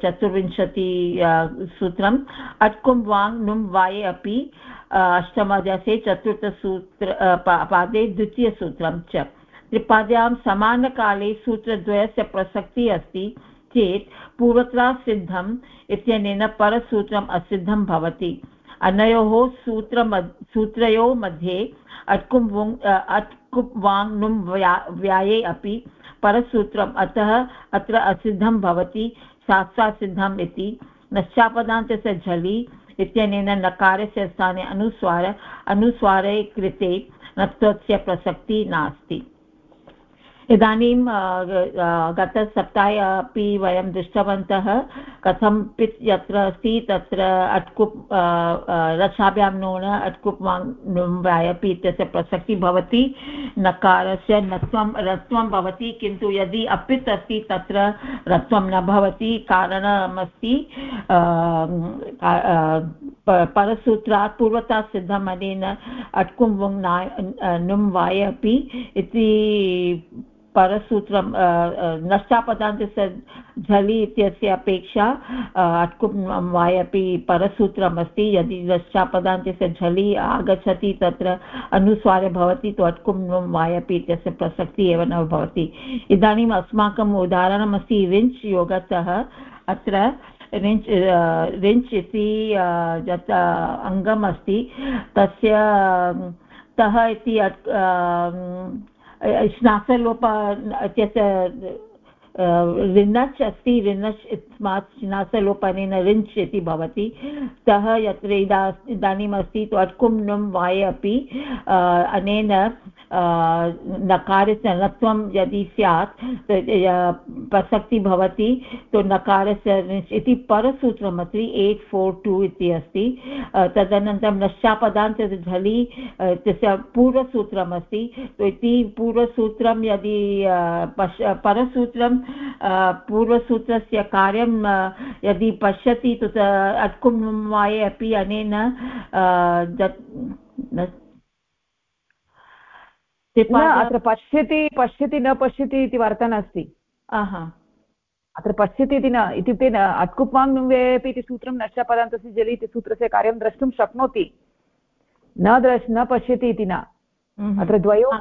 24 सूत्रम्। अट्कुं वाङ् नुम् वाये अपि अष्टमाध्याये चतुर्थसूत्र पादे द्वितीयसूत्रं च। त्रिपाद्यां समानकाले सूत्रद्वयस्य प्रसक्तिः अस्ति चेत् पूर्वत्रात् सिद्धम् इत्यनेन परसूत्रम् असिद्धं भवति। अनयोः सूत्रयोः मध्ये अट्कुप् वाङ् नुम् व्याये अपि परसूत्रम्, अतः अत्र असिद्धं भवति, साक्षात् सिद्धम् इति। नश्चापदान्तस्य झलि इत्यनेन नकारस्य स्थाने अनुस्वारे कृते नत्वस्य प्रसक्तिः नास्ति। इदानीं गतसप्ताहे अपि वयं दृष्टवन्तः कथं पित् यत्र अस्ति तत्र अट्कुप् रसाभ्यां नोन अट्कुप् वाङ् नुम् व्यायपि इत्यस्य प्रसक्तिः भवति। नकारस्य रत्वं भवति, किन्तु यदि अपित् अस्ति तत्र रत्वं न भवति। कारणमस्ति परसूत्रात् पूर्वतात् सिद्धम् अनेन अट्कुं वुङ् नुम् वायपि इति परसूत्रं नष्टापदान्तस्य झलि इत्यस्य अपेक्षा अट्कुप् वायपि परसूत्रम् अस्ति। यदि नष्टापदान्तस्य झलि आगच्छति तत्र अनुस्वारे भवति, तो अट्कुप् वायपि इत्यस्य प्रसक्तिः एव न भवति। इदानीम् अस्माकम् उदाहरणमस्ति रिञ्च् योगतः। अत्र रिञ्च् इति यत् अङ्गम् अस्ति तस्य तः इति श्नासलोप इत्यस्य रिनच् अस्ति। रिनच् इस्मात् श्नासलोपनेन रिञ्च् इति भवति। तः यत्र इदानीम् अस्ति तो अट्कुं नुम् वाये अपि अनेन नकारस्य नत्वं यदि स्यात् प्रसक्तिः भवति, तो नकारस्य इति परसूत्रमस्ति 842 इति अस्ति। तदनन्तरं नश्चापदान्तस्य झलि तस्य पूर्वसूत्रमस्ति। तो इति पूर्वसूत्रं यदि परसूत्रं पूर्वसूत्रस्य कार्यं यदि पश्यति तो अट्कुं नुम् वाये अपि अनेन अत्र पश्यति न पश्यति इति वार्ता नास्ति। अत्र पश्यति इति न, इत्युक्ते अट्कुप् वाङ् नुम् व्याये अपि इति सूत्रं नश्चापदान्तस्य झलि इति सूत्रस्य कार्यं द्रष्टुं शक्नोति, न पश्यति इति न। अत्र द्वयोः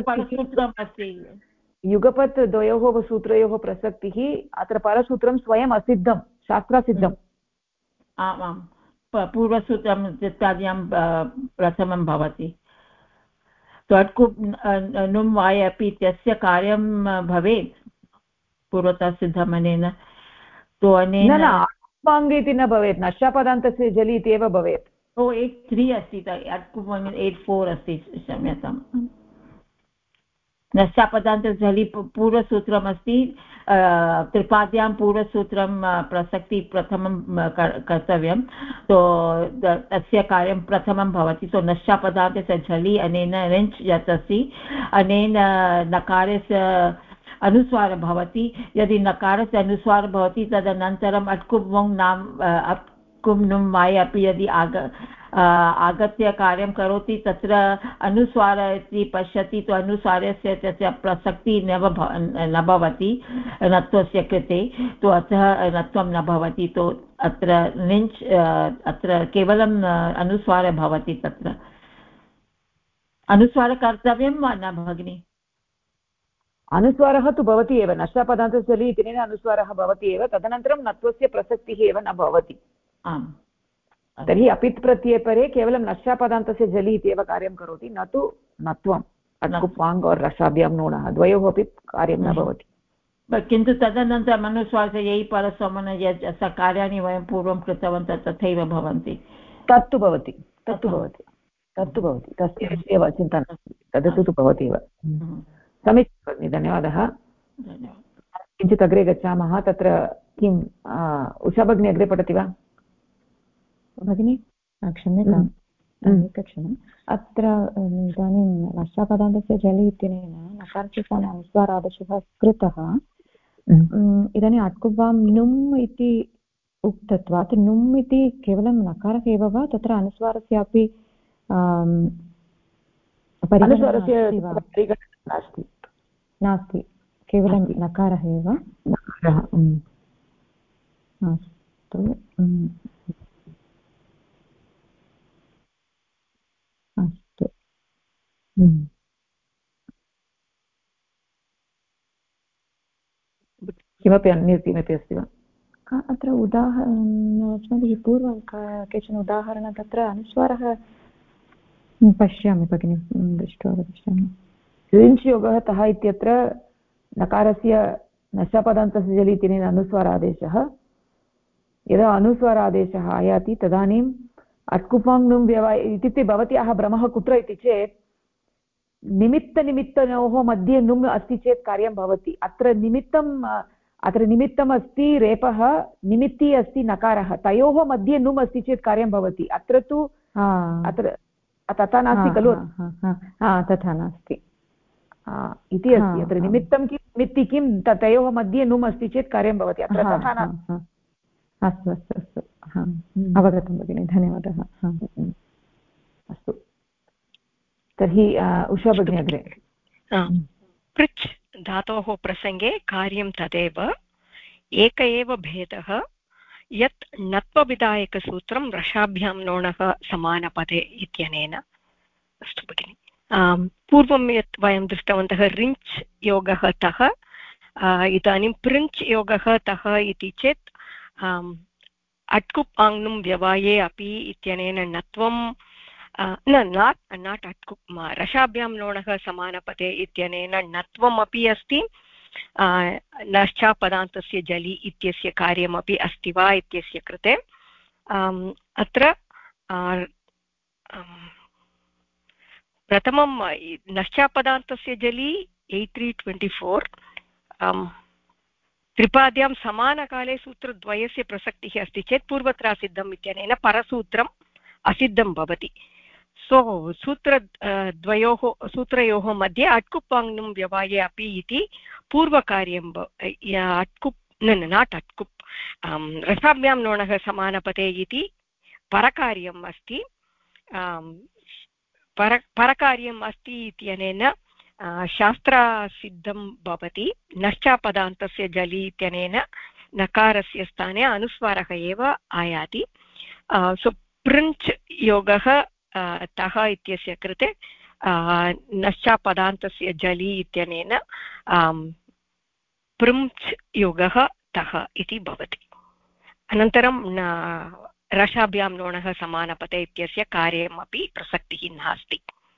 युगपत् द्वयोः सूत्रयोः प्रसक्तिः। अत्र परसूत्रं स्वयम् असिद्धं, शास्त्रासिद्धम्। आमां, पूर्वसूत्रम् इत्याद्यां प्रथमं भवति। अट्कुप् नुम् वाये अपि इत्यस्य कार्यं भवेत् पूर्वतः सिद्धमनेन। तो अनेन वाङ् इति न भवेत्, नश्चापदान्तस्य झलि इति एव भवेत्। 83 अस्ति, अट्कुप् 84 अस्ति, क्षम्यताम्। नष्टापदान्तझलि पूर्वसूत्रमस्ति त्रिपाद्यां पूर्वसूत्रं प्रसक्ति प्रथमं कर्तव्यं तो तस्य कार्यं प्रथमं भवति तो नष्टापदान्तस्य झलि अनेन रेञ्च् यत् अस्ति अनेन नकारस्य अनुस्वारः भवति यदि नकारस्य अनुस्वारः भवति तदनन्तरम् अट्कुप् नाम अट्कुप् नुम् माय अपि यदि आगत्य कार्यं करोति तत्र अनुस्वार इति पश्यति तो अनुस्वारस्य तस्य प्रसक्तिः न भवति नत्वस्य कृते तो अतः नत्वं न भवति तो अत्र निञ्च् अत्र केवलम् अनुस्वारः भवति तत्र अनुस्वारः कर्तव्यं वा न भगिनि अनुस्वारः तु भवति एव नष्टापदान्तझलि इत्यनेन अनुस्वारः भवति एव तदनन्तरं नत्वस्य प्रसक्तिः एव न भवति आम् तर्हि अपित् प्रत्ययपरे केवलं नष्टापदान्तस्य झलि इत्येव कार्यं करोति न तु नत्वम् अट्कुप् वाङ् और् रसाभ्यां नूनः द्वयोः अपि कार्यं न भवति किन्तु तदनन्तरम् अनुस्वारस्य यै परसमन यत् कार्याणि वयं पूर्वं कृतवन्तः तथैव भवन्ति तत्तु भवति तस्य विषये एव चिन्ता नास्ति तदतु भवति एव समीचीनं भगिनि धन्यवादः किञ्चित् अग्रे गच्छामः तत्र किम् उषा भगिनी अग्रे पठति वा भगिनि क्षम्यताम् एकक्षणम् अत्र इदानीं नष्टापदान्तस्य झलि इत्यनेन नकारस्य स्थाने अनुस्वारादेशः कृतः इदानीम् अट्कुप्वां नुम् इति उक्तत्वात् नुम् इति केवलं नकारः एव वा तत्र अनुस्वारस्यापि नास्ति केवलं नकारः एव अस्तु अस्तु किमपि अन्यत् किमपि अस्ति वा अत्र अस्माभिः पूर्वं केचन उदाहरणं तत्र अनुस्वारः पश्यामि भगिनि दृष्ट्वा वदिष्यामि रिञ्च् योगः तः इत्यत्र नकारस्य नष्टापदान्तस्य झलि इत्यनेन अनुस्वारादेशः यदा अनुस्वारादेशः आयाति तदानीम् अट्कुपाङ् नुम् व्यवाय इत्युक्ते भवत्याः भ्रमः कुत्र इति चेत् निमित्तनिमित्तयोः मध्ये नुम् अस्ति चेत् कार्यं भवति अत्र निमित्तम् अस्ति रेपः निमित्ती अस्ति नकारः तयोः मध्ये नुम् अस्ति चेत् कार्यं भवति अत्र तु अत्र तथा नास्ति खलु तथा नास्ति इति अस्ति अत्र निमित्तं किं निमित्ति किं तयोः मध्ये नुम् अस्ति चेत् कार्यं भवति अत्र तथा नास्ति अस्तु अस्तु अस्तु अवगतं भगिनि धन्यवादः अस्तु तर्हि उषा भगिनी अग्रे पृच् धातोः प्रसङ्गे कार्यं तदेव एक एव भेदः यत् नत्वविधायकसूत्रं रसाभ्यां नोणः समानपदे इत्यनेन अस्तु भगिनि पूर्वं यत् वयं दृष्टवन्तः रिञ्च् योगः तः इदानीं पृञ्च् योगः तः इति चेत् अट्कुप् आङ्नुं व्यवाये अपि इत्यनेन नत्वं नाट् अट्कुप् रसाभ्यां लोणः समानपदे इत्यनेन नत्वमपि अस्ति नश्चापदान्तस्य झलि इत्यस्य कार्यमपि अस्ति वा इत्यस्य कृते अत्र प्रथमं नश्चापदान्तस्य झलि 8324 त्रिपाद्यां समानकाले सूत्रद्वयस्य प्रसक्तिः अस्ति चेत् पूर्वत्र असिद्धम् इत्यनेन परसूत्रम् असिद्धं भवति सो सूत्रयोः मध्ये अट्कुप् व्यवाये अपि इति पूर्वकार्यं अट्कुप् नाट् अट्कुप् रसाभ्यां नोणः समानपदे इति परकार्यम् अस्ति परकार्यम् अस्ति इत्यनेन शास्त्रसिद्धं भवति नश्चापदान्तस्य झलि इत्यनेन नकारस्य स्थाने अनुस्वारः एव आयाति सो पृञ्च् योगः तः इत्यस्य कृते नश्चापदान्तस्य झलि इत्यनेन पृञ्च् योगः तः इति भवति अनन्तरं रसाभ्यां नोणः समानपदे इत्यस्य कार्यमपि प्रसक्तिः नास्ति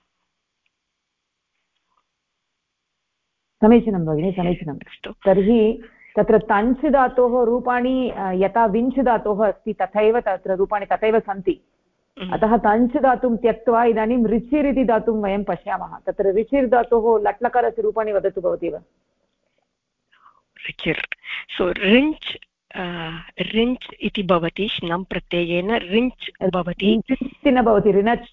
समीचीनं भगिनि समीचीनं तर्हि तत्र तञ्च् धातोः रूपाणि यथा विञ्च् धातोः अस्ति तथैव तत्र रूपाणि तथैव सन्ति अतः तञ्च धातुं त्यक्त्वा इदानीं ऋचिर् इति धातुं वयं पश्यामः तत्र ऋचिर् धातोः लट्लकारस्य रूपाणि वदतु भवती वा ऋचिर् सो रिञ्च् रिञ्च् इति भवति श्नं प्रत्ययेन रिञ्च् भवति न भवति ऋणच्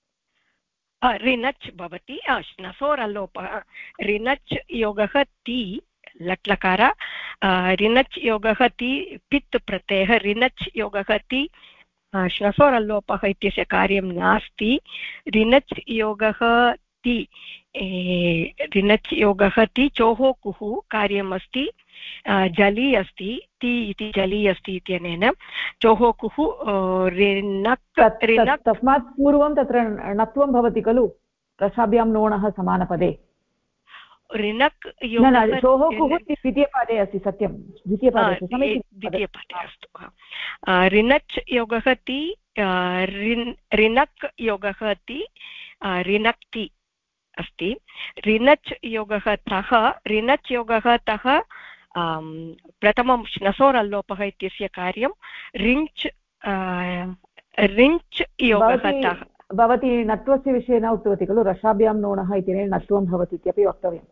ऋणच् भवति श्नसोरल्लोपः ऋणच् योगः ति लट्लकार ऋणच् योगः ति पित् प्रत्ययः ऋणच् योगः ति श्नसोरल्लोपः इत्यस्य कार्यं नास्ति ऋणच् योगः ति ऋणच् योगः ति चोः कुः कार्यमस्ति जलि अस्ति ति इति जलि अस्ति इत्यनेन चोः कुः ऋणक् तस्मात् पूर्वं तत्र णत्वं भवति खलु रसाभ्यां नोणः समानपदे ऋणक् चोः कुः द्वितीयपादे अस्ति सत्यं द्वितीयपादे अस्तु ऋणच् योगः ति ऋणक् योगः ति ऋणक्ति अस्ति ऋणच् योगः तः ऋणच् योगः तः प्रथमं श्नसोरल्लोपः इत्यस्य कार्यं रिञ्च् रिञ्च् योगः तः भवती णत्वस्य विषये न उक्तवती खलु रसाभ्यां नोणः इति णत्वं भवति इत्यपि वक्तव्यम्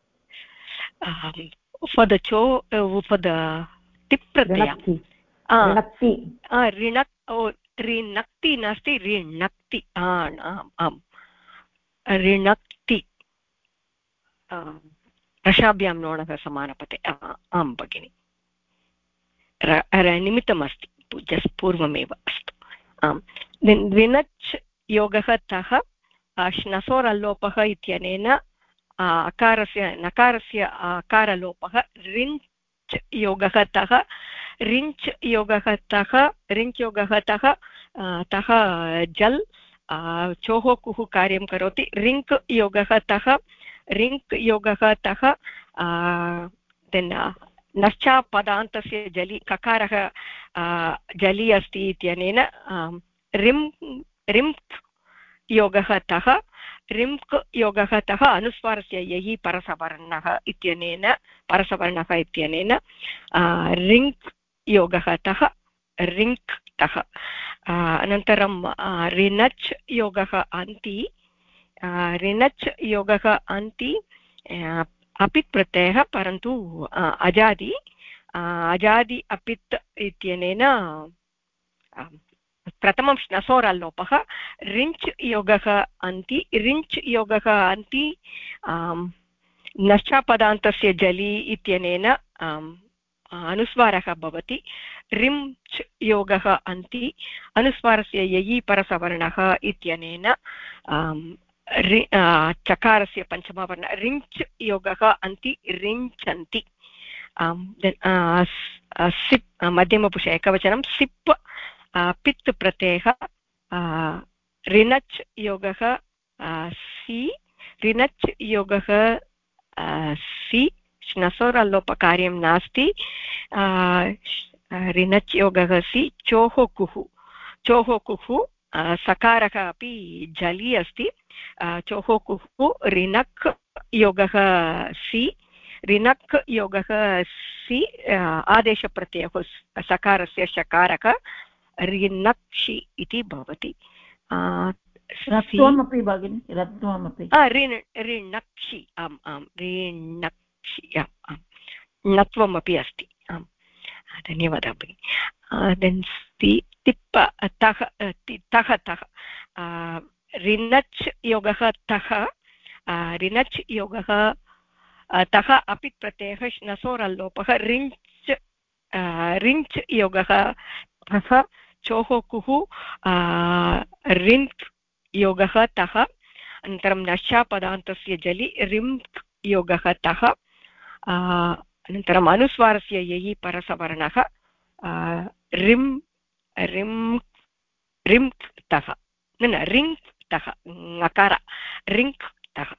ऋणक्ति नास्ति ऋणक्ति आम् ऋणक्ति रसाभ्यां नोणः समानपदे आं भगिनि निमित्तमस्ति जस्ट् पूर्वमेव अस्तु आम् ऋणच् योगः तः श्नसोरल्लोपः इत्यनेन अकारस्य नकारस्य अकारलोपः रिञ्च् योगः तः रिञ्च् योगः तः रिञ्च् योगः तः तः जल् चोः कुः कार्यं करोति रिङ्क् योगः तः रिङ्क् योगः तः नश्चापदान्तस्य जलि ककारः जलि अस्ति इत्यनेन रिम्क् योगः तः रिम्क् योगः तः अनुस्वारस्य ययि परसवर्णः इत्यनेन रिङ्क् योगः तः रिङ्क् तः अनन्तरं ऋणच् योगः अन्ति ऋणच् योगः अन्ति अपित् प्रत्ययः परन्तु अजादि अपित् इत्यनेन प्रथमं श्नसोरल्लोपः रिञ्च् योगः अन्ति रिञ्च् योगः अन्ति नश्चापदान्तस्य जलि इत्यनेन अनुस्वारः भवति रिञ्च् योगः अन्ति अनुस्वारस्य ययि परसवर्णः इत्यनेन चकारस्य पञ्चमवर्ण रिञ्च् योगः अन्ति रिञ्चन्ति सिप् मध्यमपुरुष एकवचनं सिप् पित् प्रत्ययः ऋणच् योगः सि ऋणच् योगः सि श्नसोरल्लोपकार्यं नास्ति ऋणच् योगः सि चोः कुः सकारः अपि जलि अस्ति चोः कुः ऋणक् योगः सि ऋणक् योगः सि आदेशप्रत्ययः सकारस्य शकारः ऋणक्षि इति भवति रत्वमपि भगिनि रत्वमपि ऋणक्षि आम् आम् ऋणक्षि आम् नत्वमपि अस्ति आम् धन्यवादः भगिनि तिप्प तः ऋणच् योगः तः ऋणच् योगः तः अपि प्रत्ययः श्नसोरल्लोपः रिञ्च् योगः तः चोः कुः रिङ्क् योगः तः अनन्तरं नश्चापदान्तस्य जलि रिङ्क् योगः तः अनन्तरम् अनुस्वारस्य ययि परसवर्णः रिङ्क् तः न रिङ्क् तः नकार रिङ्क् तः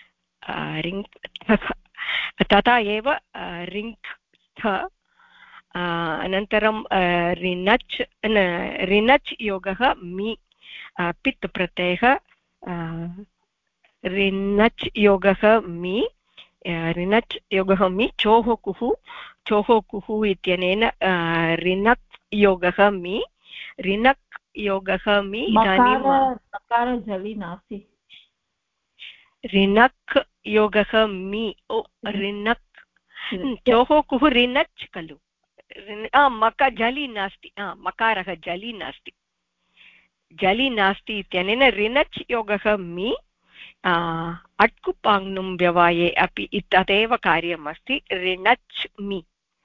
तथा एव रिङ्क् अनन्तरं ऋणच् योगः मि पित् प्रत्ययः ऋणच् योगः मि ऋणच् योगः मि चोः कुः इत्यनेन ऋणक् योगः मि ऋणक् योगः मि मकार जलि नास्ति ऋणक् योगः मि ओ ऋणक् चोः कुः ऋणच् खलु मक जलि नास्ति मकारः जलि नास्ति जलि नास्ति इत्यनेन ऋणच् योगः मि अट्कुपाङ्नुं व्यवाये अपि तदेव कार्यमस्ति ऋणच् मि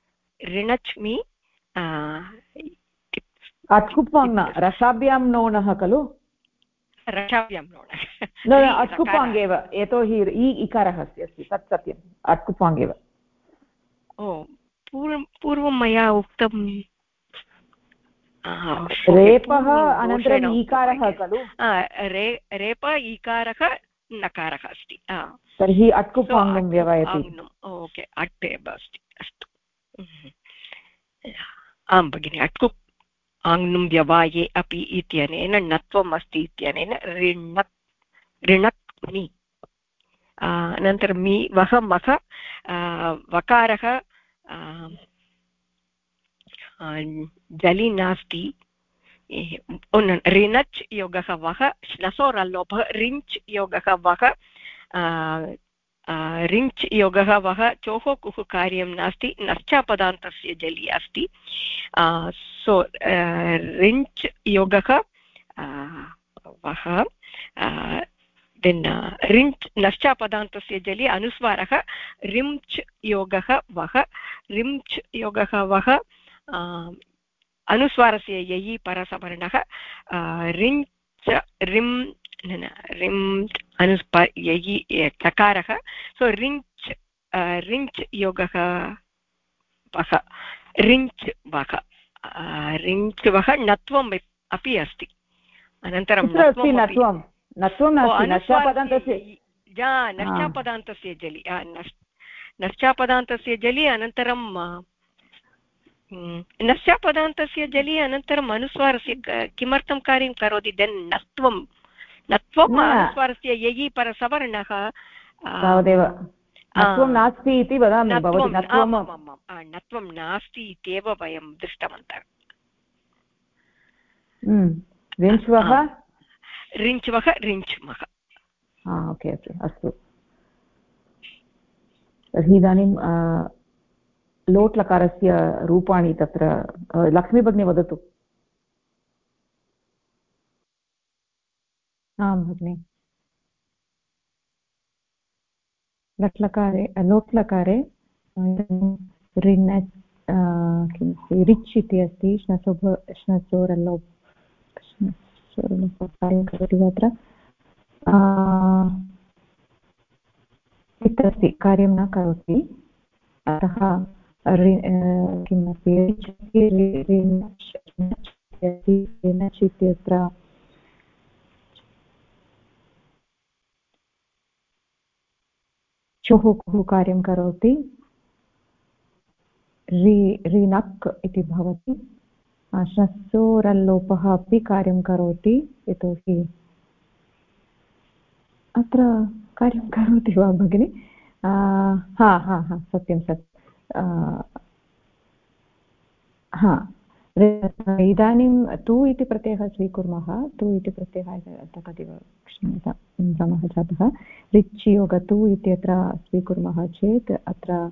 अट्कुपाङ् रसाभ्यां नोणः खलु रसाभ्यां नोणः अट्कुपाङ् एव यतोहि इकारः अस्ति तत् सत्यम् अट्कुपाङ् एव पूर्वं मया उक्तं रेपः अनन्तरम् ईकारः खलु रेप ईकारः नकारः अस्ति तर्हि अट्कुपाङ्गं व्यवहरति ओके अट् एव अस्ति अस्तु आं भगिनि अट्कु आङ्नुं व्यवाये अपि इत्यनेन णत्वम् अस्ति इत्यनेन ऋणक् मि अनन्तरं मि वः मख वकारः जलि नास्ति ऋणच् योगः वः श्नसोरल्लोपः रिञ्च् योगः वः रिञ्च् योगः वः चोः कुः कार्यं नास्ति नश्चापदान्तस्य जलि अस्ति सो रिञ्च् योगः वः देन् रिञ्च् नश्चापदान्तस्य जलि अनुस्वारः रिञ्च् योगः वः रिञ्च् योगः वः अनुस्वारस्य ययि परसवर्णः रिञ्च् रिम् ययि चकारः सो रिञ्च् योगः वः रिञ्च् वः णत्वम् अपि अस्ति अनन्तरं नश्चापदान्तस्य जलि नश्चापदान्तस्य जलि अनन्तरं नश्चापदान्तस्य जलि अनन्तरम् अनुस्वारस्य किमर्थं कार्यं करोति देन् णत्वम् अनुस्वारस्य ययि परसवर्णः तावदेव नास्ति इति वदामि णत्वं नास्ति इत्येव वयं दृष्टवन्तः रिञ्च्मः ओके ओके अस्तु तर्हि इदानीं लोट् लकारस्य रूपाणि तत्र लक्ष्मी भगिनी वदतु आं भगिनि लोट् लकारे किमस्ति रिच् इति अस्ति श्नसोरल्लोप् कार्यं करोति वा अत्र अस्ति कार्यं न करोति अतः किमस्ति रिनच् इत्यत्र चुः कुः कार्यं करोति ऋणक् इति भवति श्नसोरल्लोपः अपि कार्यं करोति यतोहि अत्र कार्यं करोति वा भगिनि सत्यं इदानीं तु इति प्रत्ययः स्वीकुर्मः तु इति प्रत्ययः तदेव क्षम्यतां भ्रमः जातः रिच् योग तु इत्यत्र स्वीकुर्मः चेत् अत्र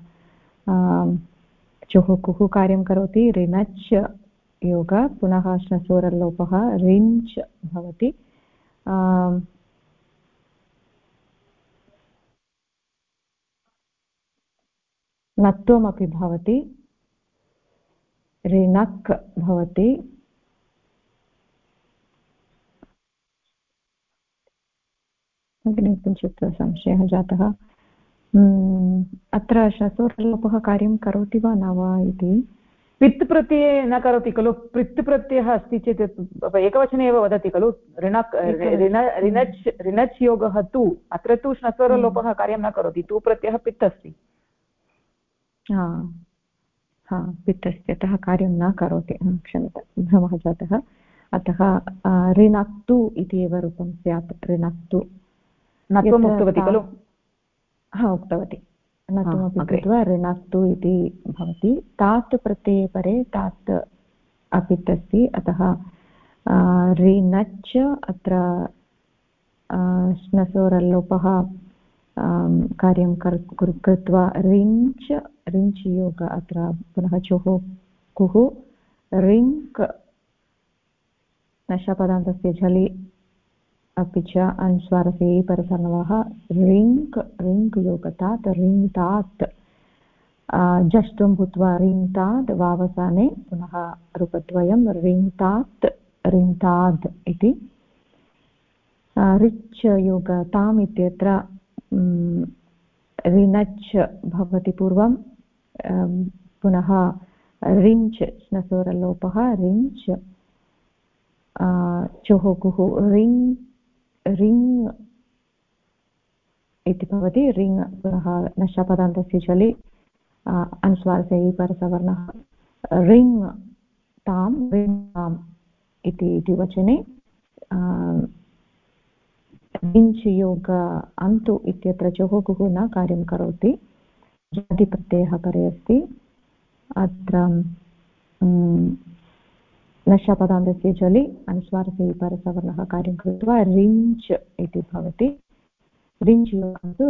चुः कुः कार्यं करोति ऋणच् योग पुनः श्नसोरल्लोपः रिञ्च् भवति णत्वमपि भवति ऋणक् भवति किञ्चित् संशयः जातः अत्र श्नसोरल्लोपः कार्यं करोति वा न वा इति पित् प्रत्यये न करोति खलु पृत् प्रत्ययः अस्ति चेत् एकवचने एव वदति खलु ऋणच् योगः तु अत्र तु श्नसोरल्लोपः कार्यं न करोति तु प्रत्ययः पित् अस्ति पित् अस्ति अतः कार्यं न करोति क्षम्यतां भ्रमः जातः अतः ऋणक्तु इति एव रूपं स्यात् ऋणक्तु नत्वम् उक्तवती खलु उक्तवती नत्वमपि कृत्वा ऋणक्तु इति भवति तात् प्रत्यये परे तात् अपित् अस्ति अतः रिनच् अत्र श्नसोरल्लोपः कार्यं कृत्वा रिञ्च् योग अत्र पुनः चुः कुः रिङ्क् नशपदान्तस्य झलि अपि च अनुस्वारस्य परसर्णवः रिङ्क् योगतात् रिङ्तात् जष्टुं भूत्वा रिङ्ताद् वावसाने पुनः रूपद्वयं रिङ्ताद् इति रिच् योग ताम् इत्यत्र रिनच् भवति पूर्वं पुनः रिञ्च् श्नसोरलोपः रिञ्च् चुः कुः रिङ् इति भवति रिङ् पुनः नशपदान्तस्य चलि अनुस्वारस्य परसवर्णः रिङ् ताम् इति वचने रिञ्च् योग अन्तु इत्यत्र चुः कुः न कार्यं करोति जातिप्रत्ययः परे अस्ति अत्र नशपदान्तस्य चलि अनुस्वारस्य परसवर्णः कार्यं कृत्वा रिञ्च् इति भवति रिञ्च् योगन्तु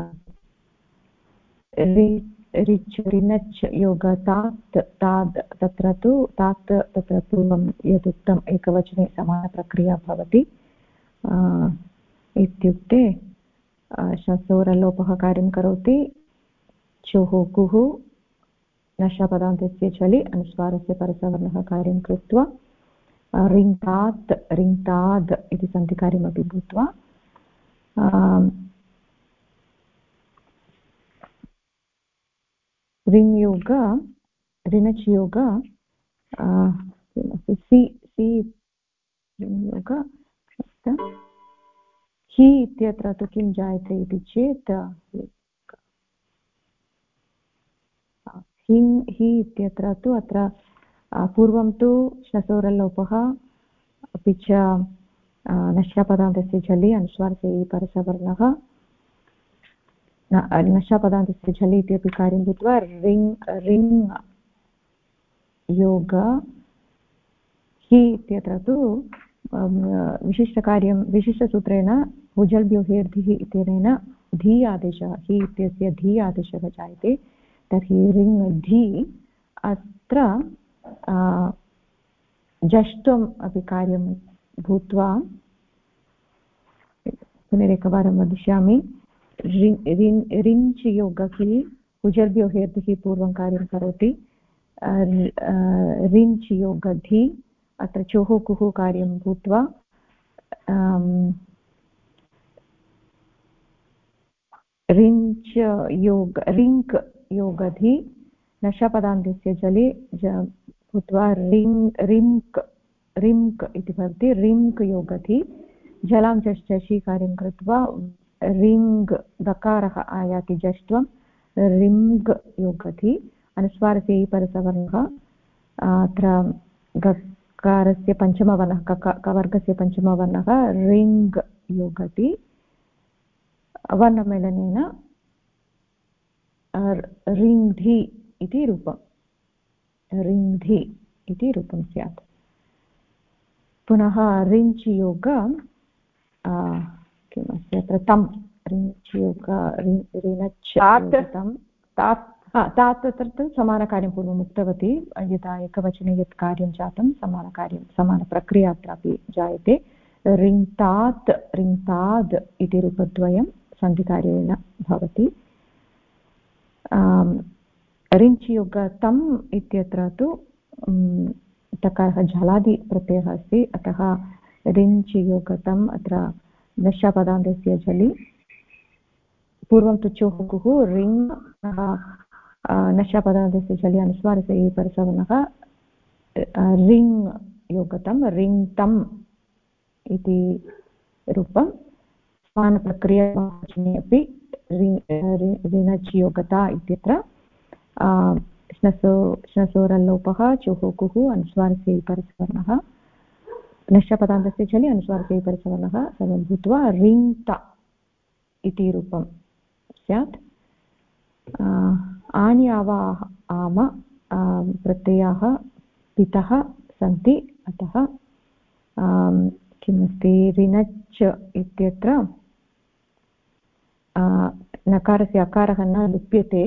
रिच् रिनच् योग तात् तत्र तु तात् तत्र पूर्वं यदुक्तम् एकवचने समानप्रक्रिया भवति इत्युक्ते श्नसोरलोपः कार्यं करोति चुः कुः नशपदान्तस्य चलि अनुस्वारस्य परसवर्णः कार्यं कृत्वा रिङ्ताद् इति सन्धिकार्यमपि भूत्वा रिङ्योग रिनच् योग योग हि इत्यत्र तु किं जायते इति चेत् हि इत्यत्र तु अत्र पूर्वं तु श्नसोरल्लोपः अपि च नश्यापदान्तस्य झलि अनुस्वारस्य परसवर्णः नश्यापदान्तस्य झलि इत्यपि कार्यं भूत्वा रिङ् योग हि इत्यत्र तु विशिष्टकार्यं विशिष्टसूत्रेण भुजल्भ्योहेर्धिः इत्यनेन धी आदेशः हि इत्यस्य धी आदेशः जायते तर्हि रिङ् धी अत्र जष्टुम् अपि कार्यं भूत्वा पुनरेकवारं वदिष्यामि रिञ्च् योगः भुजल्भ्योहेर्धिः पूर्वं कार्यं करोति रिञ्च् योगधि अत्र चुः कुः कार्यं भूत्वा रिञ्च् रिङ्क् योगधि नशपदान्तस्य जले भूत्वा रिङ्क् इति भवति रिङ्क् योगधि जलां चषि कार्यं कृत्वा रिङ् दकारः आयाति जष्ट्वं रिङ् योगधि अनुस्वारस्य परसवर्णः अत्र गकारस्य पञ्चमवर्णः कवर्गस्य पञ्चमवर्णः रिङ् योगति वर्णमेलनेन रिङ्धि इति रूपं स्यात् पुनः रिञ्च् योग किमस्ति अत्र तं रिञ्च् योग रिनच् तात् तत्र समानकार्यं पूर्वम् उक्तवती यदा एकवचने यत् कार्यं जातं समानप्रक्रिया अत्रापि जायते रिङ्ताद् इति रूपद्वयं सन्धिकार्येण भवति रिञ्च् योग तम् इत्यत्र तु तकारः झलादिप्रत्ययः अस्ति अतः रिञ्च् योगतम् अत्र नश्यापदान्तस्य झलि पूर्वं तु चुः कुः रिङ् नश्यापदान्तस्य झलि अनुस्वारस्य परसवर्णः रिङ् योगतं रिङ्तम् इति रूपं समानप्रक्रियावचने अपि रिनच् योगता इत्यत्र श्नसोरल्लोपः चुः कुः अनुस्वारस्य परसवर्णः नश्यपदान्तस्य झलि अनुस्वारस्य परसवर्णः सर्वं भूत्वा रिङ्त इति रूपं स्यात् आनि आवाः आम प्रत्ययाः पितः सन्ति अतः किमस्ति ऋणच् इत्यत्र नकारस्य अकारः न लुप्यते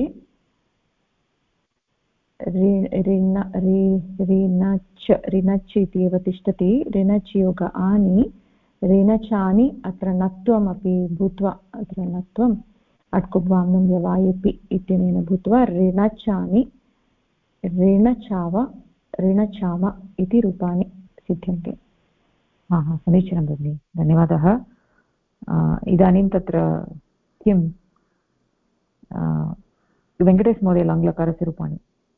ऋणच् इति एव तिष्ठति ऋणच् योग आनि ऋणचानि अत्र नत्वमपि भूत्वा अत्र नत्वम् अट्कुप्वाम्नं व्यवायपि इत्यनेन भूत्वा ऋणचानि ऋणचाव ऋणचाम इति रूपाणि सिद्ध्यन्ते। समीचीनं भगिनि, धन्यवादः। इदानीं तत्र किं वेङ्कटेशमहोदय लङ्लकारस्य रूपाणि?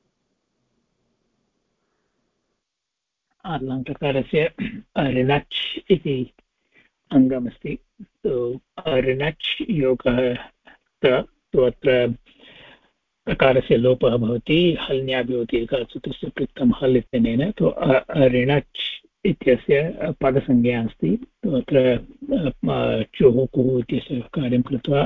लङ्लकारस्य ऋणच् इति अङ्गमस्ति। ऋणच् योगः अत्र अकारस्य लोपः भवति, हल्न्याभ्यो दीर्घसूत्रस्य कृतं हल् इत्यनेन तु ऋणच् इत्यस्य पदसंज्ञा अस्ति। अत्र चुः कुः इत्यस्य कार्यं कृत्वा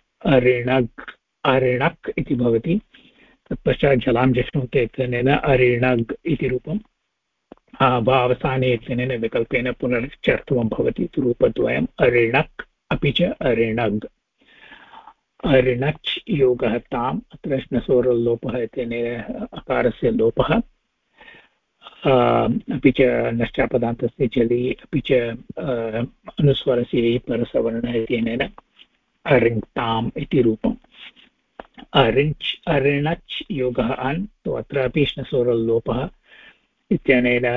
अऋणक् इति भवति। तत्पश्चात् जलां जष्णुते इत्यनेन अऋणग् इति रूपम् अवसाने इत्यनेन विकल्पेन पुनश्चर्तुं भवति। रूपद्वयम् अऋणक् अपि च अऋणग्। ऋणच् योगः ताम् अत्र श्नसोरल्लोपः इत्यनेन अकारस्य लोपः अपि च नश्चापदान्तस्य जलि अपि च अनुस्वरस्य परसवर्णः इत्यनेन अरिङ्क्ताम् इति रूपम्। अऋणच् योगः अन् तु अत्रापि श्नसोरल्लोपः इत्यनेन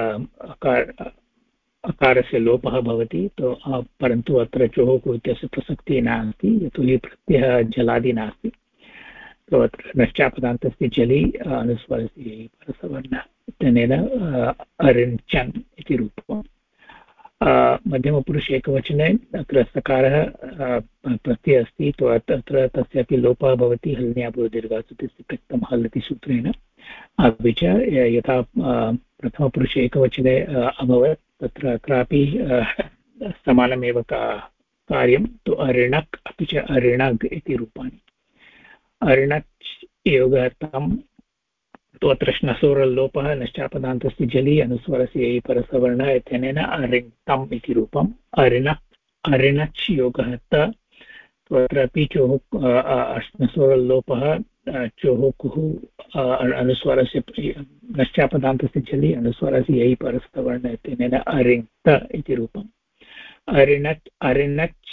अकारस्य लोपः भवति। तो परन्तु अत्र चोः इत्यस्य प्रसक्तिः नास्ति, यतोहि प्रत्ययः जलादि नास्ति। तो अत्र नश्चापदान्तस्य जलि अनुस्वरस्य परसवर्णः इत्यनेन अरिञ्चन् इति रूपम्। मध्यमपुरुषे एकवचने अत्र सकारः प्रत्ययः अस्ति, तो अत्र तस्यापि लोपः भवति हल्न्याभ्यो दीर्घसूत्रस्य कृतं हल् इति सूत्रेण। अपि च यथा प्रथमपुरुषे एकवचने अभवत् तत्र अत्रापि समानमेव कार्यं। तु अऋणक् अपि च अऋणग् इति रूपाणि। अऋणच् योगः तं तु अत्र श्नसोरल्लोपः नश्चापदान्तस्य जलि अनुस्वरस्य परसवर्णः इत्यनेन अरिङ्क्तम् इति रूपम्। अऋणच् योगः त तु अत्रापि चोः श्नसोरल्लोपः चोः कुः अनुस्वरस्य नश्चापदान्तस्य जलि अनुस्वरस्य यैः परसवर्णः इत्यनेन अरिङ्क्त इति रूपम्। अरिणच्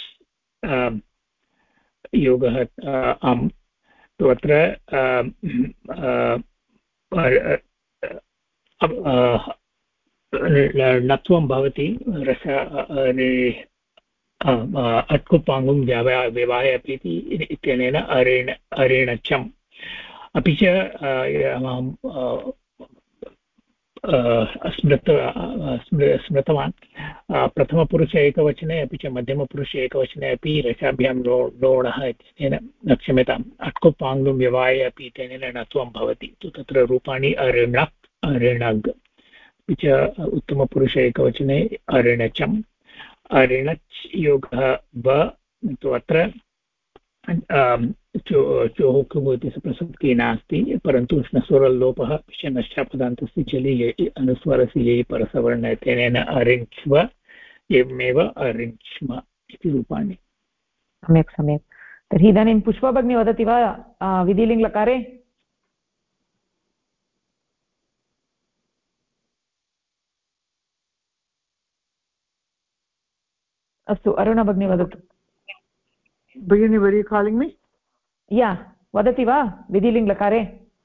योगः अम् तु अत्र णत्वं भवति रस अट्कुपाङ्गुं व्यवाय अपि इत्यनेन अरेणचम्। अपि च स्मृतवान् प्रथमपुरुष एकवचने अपि च मध्यमपुरुष एकवचने अपि रसाभ्यां लोणः इत्यनेन क्षम्यताम् अट्कुपाङ्गुं व्यवाय अपि इत्यनेन णत्वं भवति। तत्र रूपाणि अऋणक् अऋणग्। अपि च उत्तमपुरुष एकवचने अऋणचम्। अऋणच् योगः व तु अत्र चोः कुः इत्यस्य प्रसक्तिः नास्ति, परन्तु श्नसोरल्लोपः अपि च नश्चापदान्तस्य जलि अनुस्वरस्य ये परसवर्णः इत्यनेन अरिञ्च्व एवमेव अरिञ्च्म इति रूपाणि। सम्यक् सम्यक्। तर्हि इदानीं पुष्पा भगिनी वदति वा विधिलिङ्गलकारे? अस्तु, अरुणा भगिनी वदतु। Begin, were you calling me? या वदति वा विधिलिङ्गलकारे?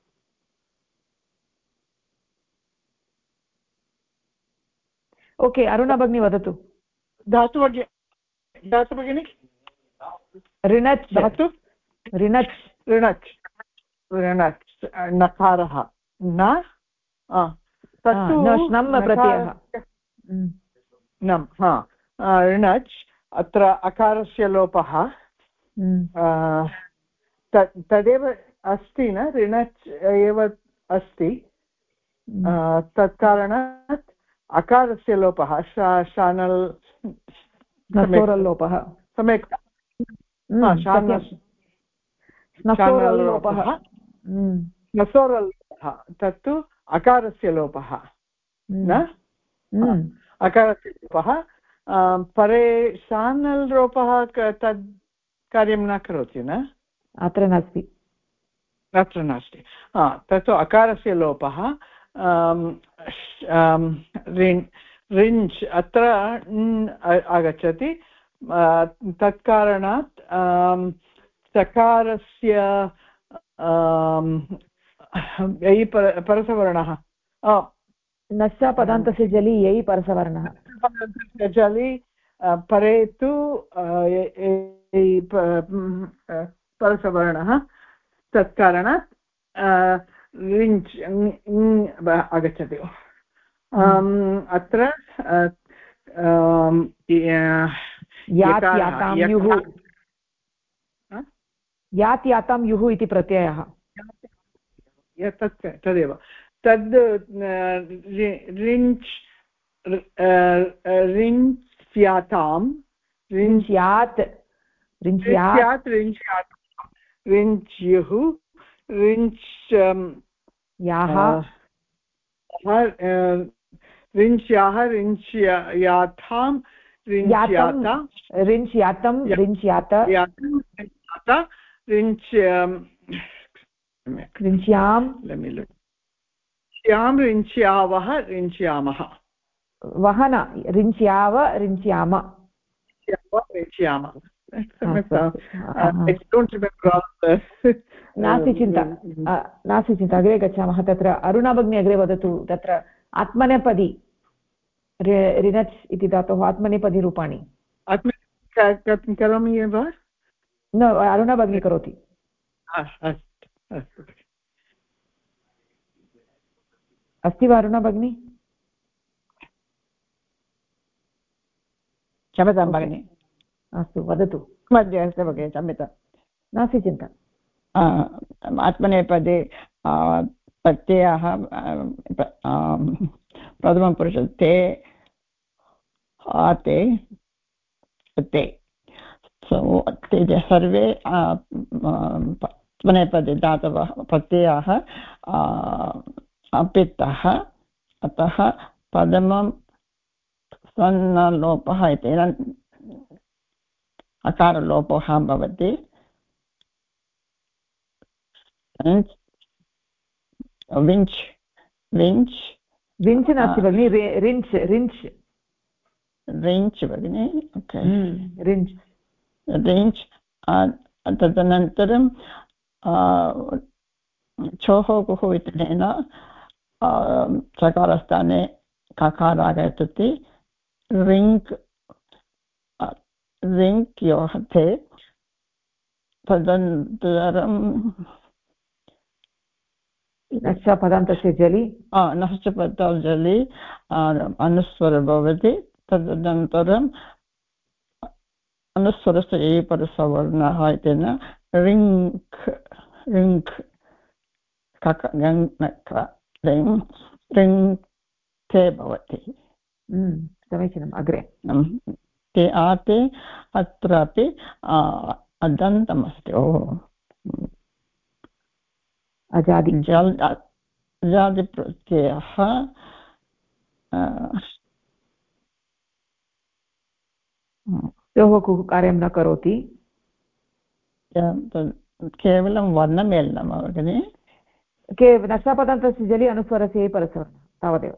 ओके, अरुणा भगिनी वदतु। धातु भगिनी ऋणच् धातु ऋणच् ऋणच् ऋणच् नकारः न तत्तु प्रत्ययः नम् ऋणच् अत्र अकारस्य लोपः तदेव अस्ति न ऋणच् एव अस्ति तत्कारणात् अकारस्य लोपः शानल् लोपः सम्यक् नसोरल्लोपः तत्तु अकारस्य लोपः न अकारस्य लोपः परे सानल् लोपः तद् कार्यं न करोति न अत्र नास्ति अत्र नास्ति तत्तु अकारस्य लोपः रिञ्च् अत्र आगच्छति तत्कारणात् सकारस्य परसवर्णः नश्च पदान्तस्य जलि यै परसवर्णः जलि परे तु परसवर्णः तत्कारणात् रिञ्च् आगच्छति अत्र यात् यातां युः इति प्रत्ययः तदेव तद् रिञ्च् रिञ्च्यातां रिञ्च्यात् रिञ्च्यात् रिञ्च्युः रिञ्च् याः रिञ्च्याः रिञ्च्यातां रिञ्च्याता रिञ्च्यातं रिञ्च्यात रिञ्च्यां रिञ्च्यावः रिञ्च्यामः वहन रिञ्च्याव रिञ्च्याम रिञ्च्यामः नास्ति चिन्ता अग्रे गच्छामः तत्र अरुणा भगिनी अग्रे वदतु तत्र आत्मनेपदी रिनच् इति धातोः आत्मनेपदी रूपाणि करोमि एव न अरुणा भगिनी करोति अस्ति वा अरुणा भगिनी क्षम्यतां भगिनि अस्तु वदतु मध्ये अस्ति भगिनि क्षम्यतां नास्ति चिन्ता आत्मनेपदे प्रत्ययः प्रथमपुरुष ते आते ते ते सर्वे आत्मनेपदे धातवः प्रत्ययाः अपितः अतः प्रथमं सन्नलोपः इति अकारलोपः भवति विञ्च् विञ्च् विञ्च् नास्ति भगिनि रिञ्च् रिञ्च् रिञ्च् भगिनि ओके रिञ्च् रिञ्च् तदनन्तरं छोः कुः इत्यनेन सकारस्थाने ककार आगच्छति रिङ्क् रिङ्क् योहते तदनन्तरं नश्च पदान्तस्य जलि नश्च पदान्तस्य जलि अनुस्वर भवति तदनन्तरम् अनुस्वरस्य ये परसवर्णः इत्यनेन रिङ्क् रिङ्क् रिङ्क्ते भवति समीचीनम् अग्रे ते आते अत्रापि अदन्तमस्ति अजादिप्रत्ययः योः कुः कार्यं न करोति केवलं वर्णमेलनं भगिनि नष्टापदान्तस्य जलि अनुस्वरस्य ये परसवर्णः तावदेव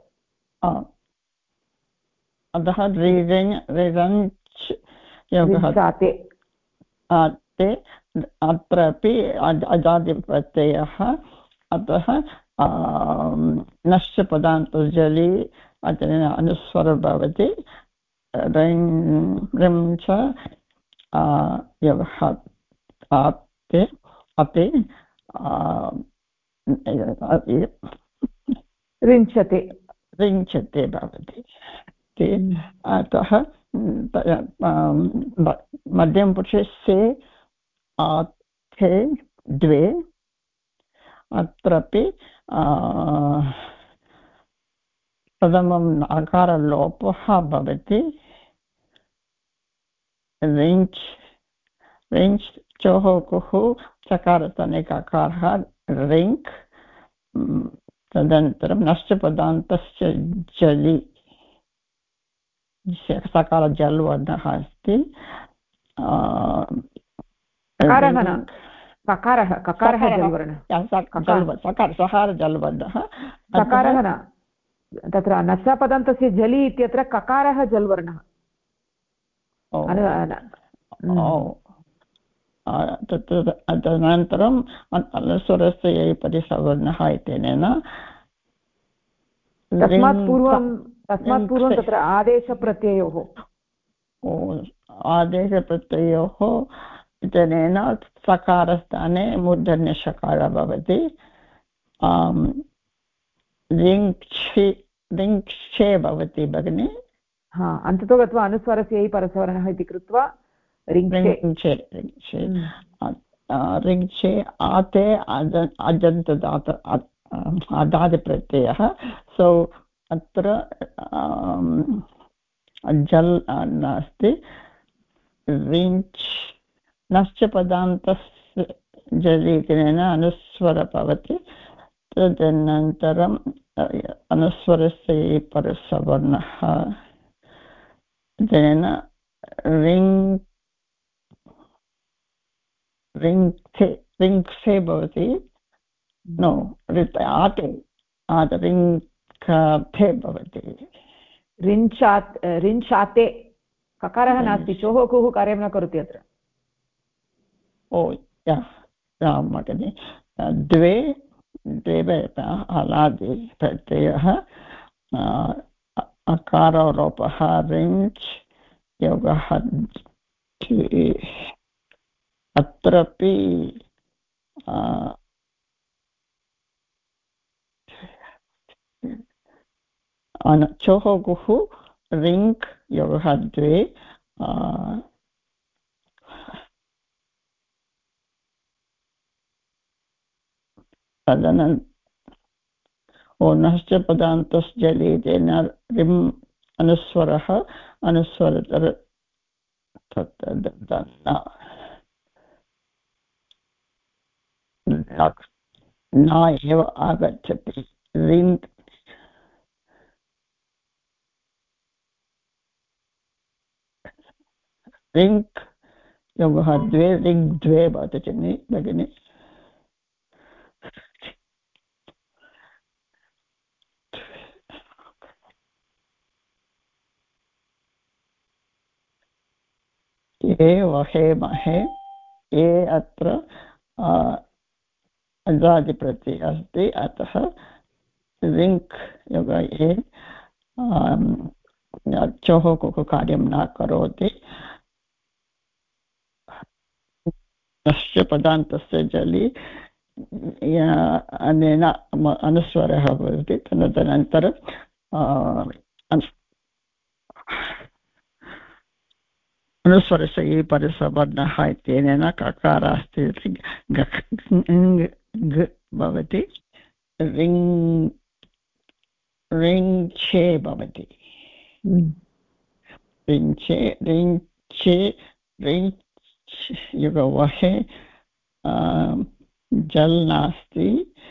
अतः रिरञ्च् योगः ते अत्रापि अजादिप्रत्ययः अतः नश्च पदान्तजलि अनुस्वरः भवति रिं च योगः अपि रिञ्चते रिञ्चते भवति अतः मध्यमपुरुषे से आथे द्वे अत्रापि प्रथमम् आकारलोपः भवति रिञ्च् रिञ्च् चोः कुः चकारस्थाने ककारः रिङ्क् तदनन्तरं नश्च पदान्तस्य जलि सकार जल्वर्णः अस्ति ककारः जल्वर्णः सकार जल्वर्णः सकारः न तत्र नस्यापदान्तस्य जलि इत्यत्र ककारः जल्वर्णः तदनन्तरम् अनुस्वरस्य यै परिसवर्णः इत्यनेन तस्मात् पूर्वं तत्र आदेशप्रत्ययोः इत्यनेन सकारस्थाने मूर्धन्यषकारः भवति रिङ्क्षे भवति भगिनि अन्ततो गत्वा अनुस्वारस्य यै परसवर्णः इति कृत्वा रिङ्क्षे रिङ्क्षे आते अजन्तदात अदादिप्रत्ययः सो अत्र जल् नास्ति रिञ्च् नश्च पदान्तस्य जलीकरेण अनुस्वर भवति तदनन्तरम् अनुस्वरस्य परसवर्णः तेन रिङ्क्षे भवति नो आते रिङ्खे भवति रिञ्चाते ककारः नास्ति चोः कुः कार्यं न करोति अत्र भगिनि द्वे हलादि प्रत्ययः अकारोपः रिञ्च् योगः अत्रापि चोः गुः रिङ्क् योगः द्वे नश्च पदान्तस्जलि तेन रिम् अनुस्वरः अनुस्वरतर न एव आगच्छति रिङ्क् रिङ्क् योगः द्वे रिङ्क् द्वे भवति भगिनि ये वहे महे ये अत्र अजादिप्रत्ययः अस्ति अतः रिङ्क् योग ये चोः कुः कार्यं न करोति नश्च पदान्तस्य जलि अनेन अनुस्वरः भवति तदनन्तरं अनुस्वरस्य ये परसवर्णः इत्यनेन ककारः अस्ति भवति रिङ्क्षे भवति रिञ्चे युगवहे जल् नास्ति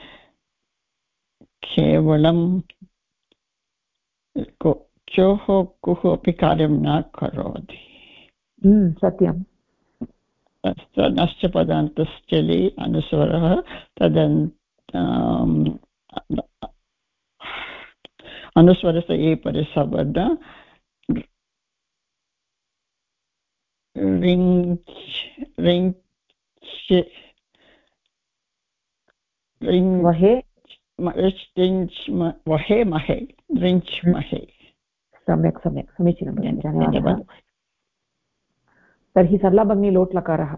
केवलं चोः कुः अपि कार्यं न करोति सत्यम् नश्च पदान्तश्चलि अनुस्वरः अनुस्वरस्य ये परिसवर्ण वहे महे रिञ्च् महे सम्यक् समीचीनं धन्यवादः तर्हि सरला भगिनी लोट् लकारः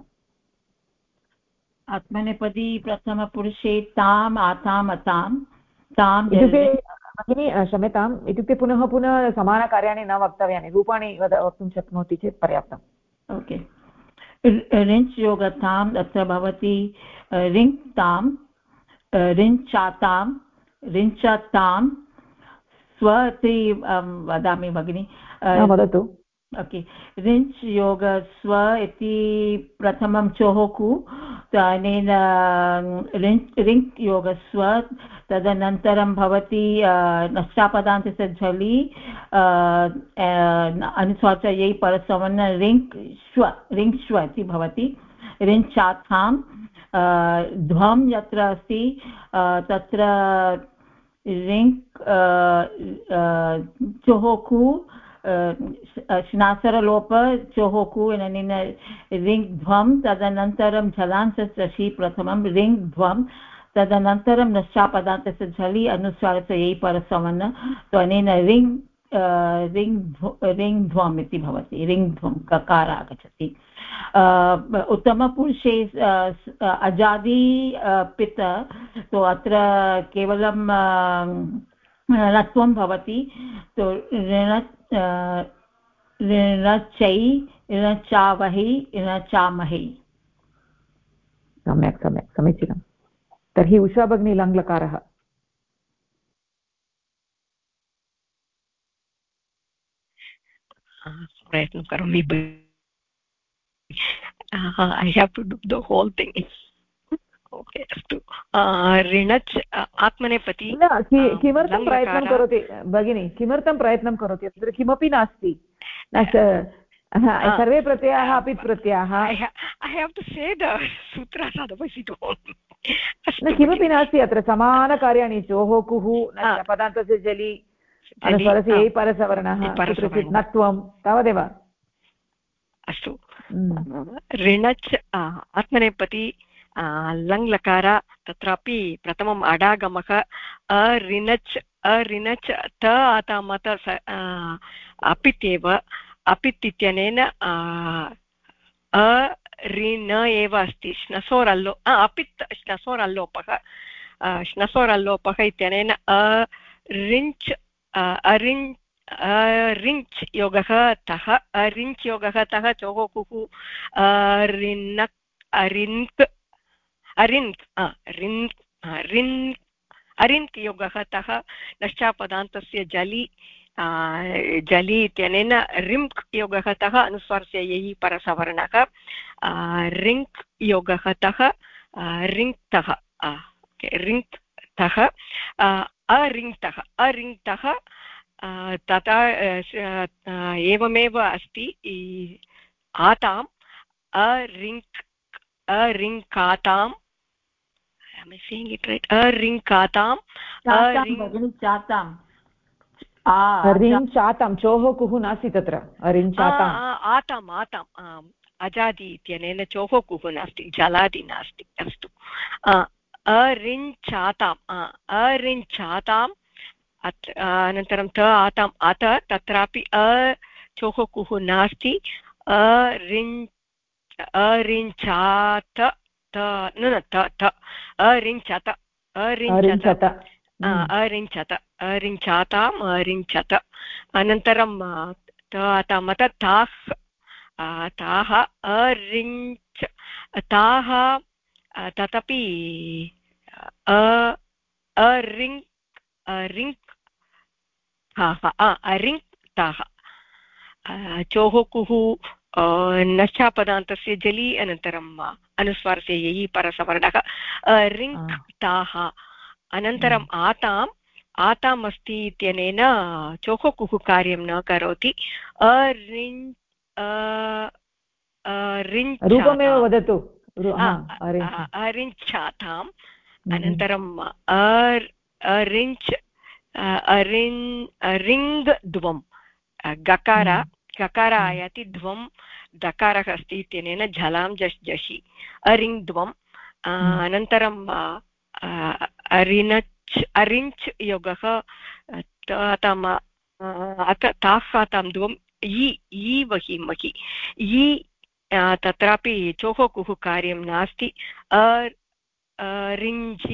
आत्मनेपदी प्रथमपुरुषे ताम् आताम् अताम् ताम् इत्युक्ते भगिनी क्षम्यताम् इत्युक्ते पुनः समानकार्याणि न वक्तव्यानि रूपाणि वक्तुं शक्नोति चेत् पर्याप्तम् ओके रिञ्च् योगताम् अत्र भवति रिङ्क्ताम् रिञ्चातां रिञ्चतां स्व इति वदामि भगिनि वदतु ओके रिञ्च् योग स्व इति प्रथमं चोहोकु अनेन रिङ्क् योग स्व तदनन्तरं भवति नष्टापदान्तस्य झलि अनुस्वारस्य परसवर्ण रिङ् श्व इति भवति रिञ्चाथां ध्वं यत्र अस्ति तत्र रिङ्क् चोहोकु श्नासरलोप चोहोकु इनेन रिङ् ध्वं तदनन्तरं झलांसि प्रथमं रिङ् ध्वं तदनन्तरं नश्चापदान्तस्य झलि अनुस्वारस्य यै परसवर्ण तो अनेन रिङ् ध्वम् इति भवति रिङ् ध्वं ककार आगच्छति उत्तमपुरुषे अजादि पित तो अत्र केवलं णत्वं भवति तो ऋणचै ऋणचावहि ऋणचामहि सम्यक् सम्यक् समीचीनं तर्हि उषा भगिनी लङ्लकारः प्रयत्नं करोमि I have to do the whole thing. Okay, अस्तु ऋणच् आत्मनेपदी किमर्थं प्रयत्नं करोति भगिनी किमर्थं प्रयत्नं करोति अत्र किमपि नास्ति सर्वे प्रत्ययाः अपि प्रत्ययाः I have to say the sutras otherwise it won't. किमपि नास्ति अत्र समानकार्याणि चोः कुः पदान्तस्य जलि अनुस्वारस्य यै परसवर्णः नत्वं तावदेव अस्तु ऋणच् आत्मनेपदी लङ्लकार तत्रापि प्रथमम् अडागमः अऋणच् त आतामत अपित् एव अपित् इत्यनेन ऋण एव अस्ति श्नसोरल्लो अपित् श्नसोरल्लोपः इत्यनेन ऋञ्च् रिञ्च् योगः तः रिञ्च् योगः तः चोः कुः ऋणक् अरिन्क् अरिन्क् योगः तः नश्चापदान्तस्य जलि इत्यनेन रिङ्क् योगः तः अनुस्वारस्य यै परसवर्णः रिङ्क् योगः तः रिङ्क्तः रिङ्क्तः अरिङ्क्तः तथा एवमेव अस्ति आताम् अरिङ्काताम् am I saying it right अरिङ्काताम् अरिञ्चातां चोः कुः नास्ति तत्र अरिञ्चाताम् आताम् अजादि इत्यनेन चोः कुः नास्ति जलादि नास्ति अस्तु अरिञ्चाताम् अनन्तरं त आताम् अत तत्रापि चोः कुः नास्ति अरिञ्चात अरिञ्चाताम् अरिञ्चत अनन्तरं तामत ताः अरिञ्च ताः तदपि अरिङ्क्ताः चोः कुः नश्चापदान्तस्य जलि अनन्तरम् अनुस्वारस्य यै परसवर्णः रिङ्क्ताः अनन्तरम् आताम् अस्ति इत्यनेन चोः कुः कार्यं न करोति रूपमेव वदतु अरिञ्चाताम् अनन्तरं रिङ्द्वं गकार आयाति ध्वं दकारः अस्ति इत्यनेन झलां जषि अरिङ्द्वम् अनन्तरं अरिञ्च् योगः ताः द्वम् इ वहि महि इ तत्रापि चोः कुः कार्यं नास्ति अरिञ्चि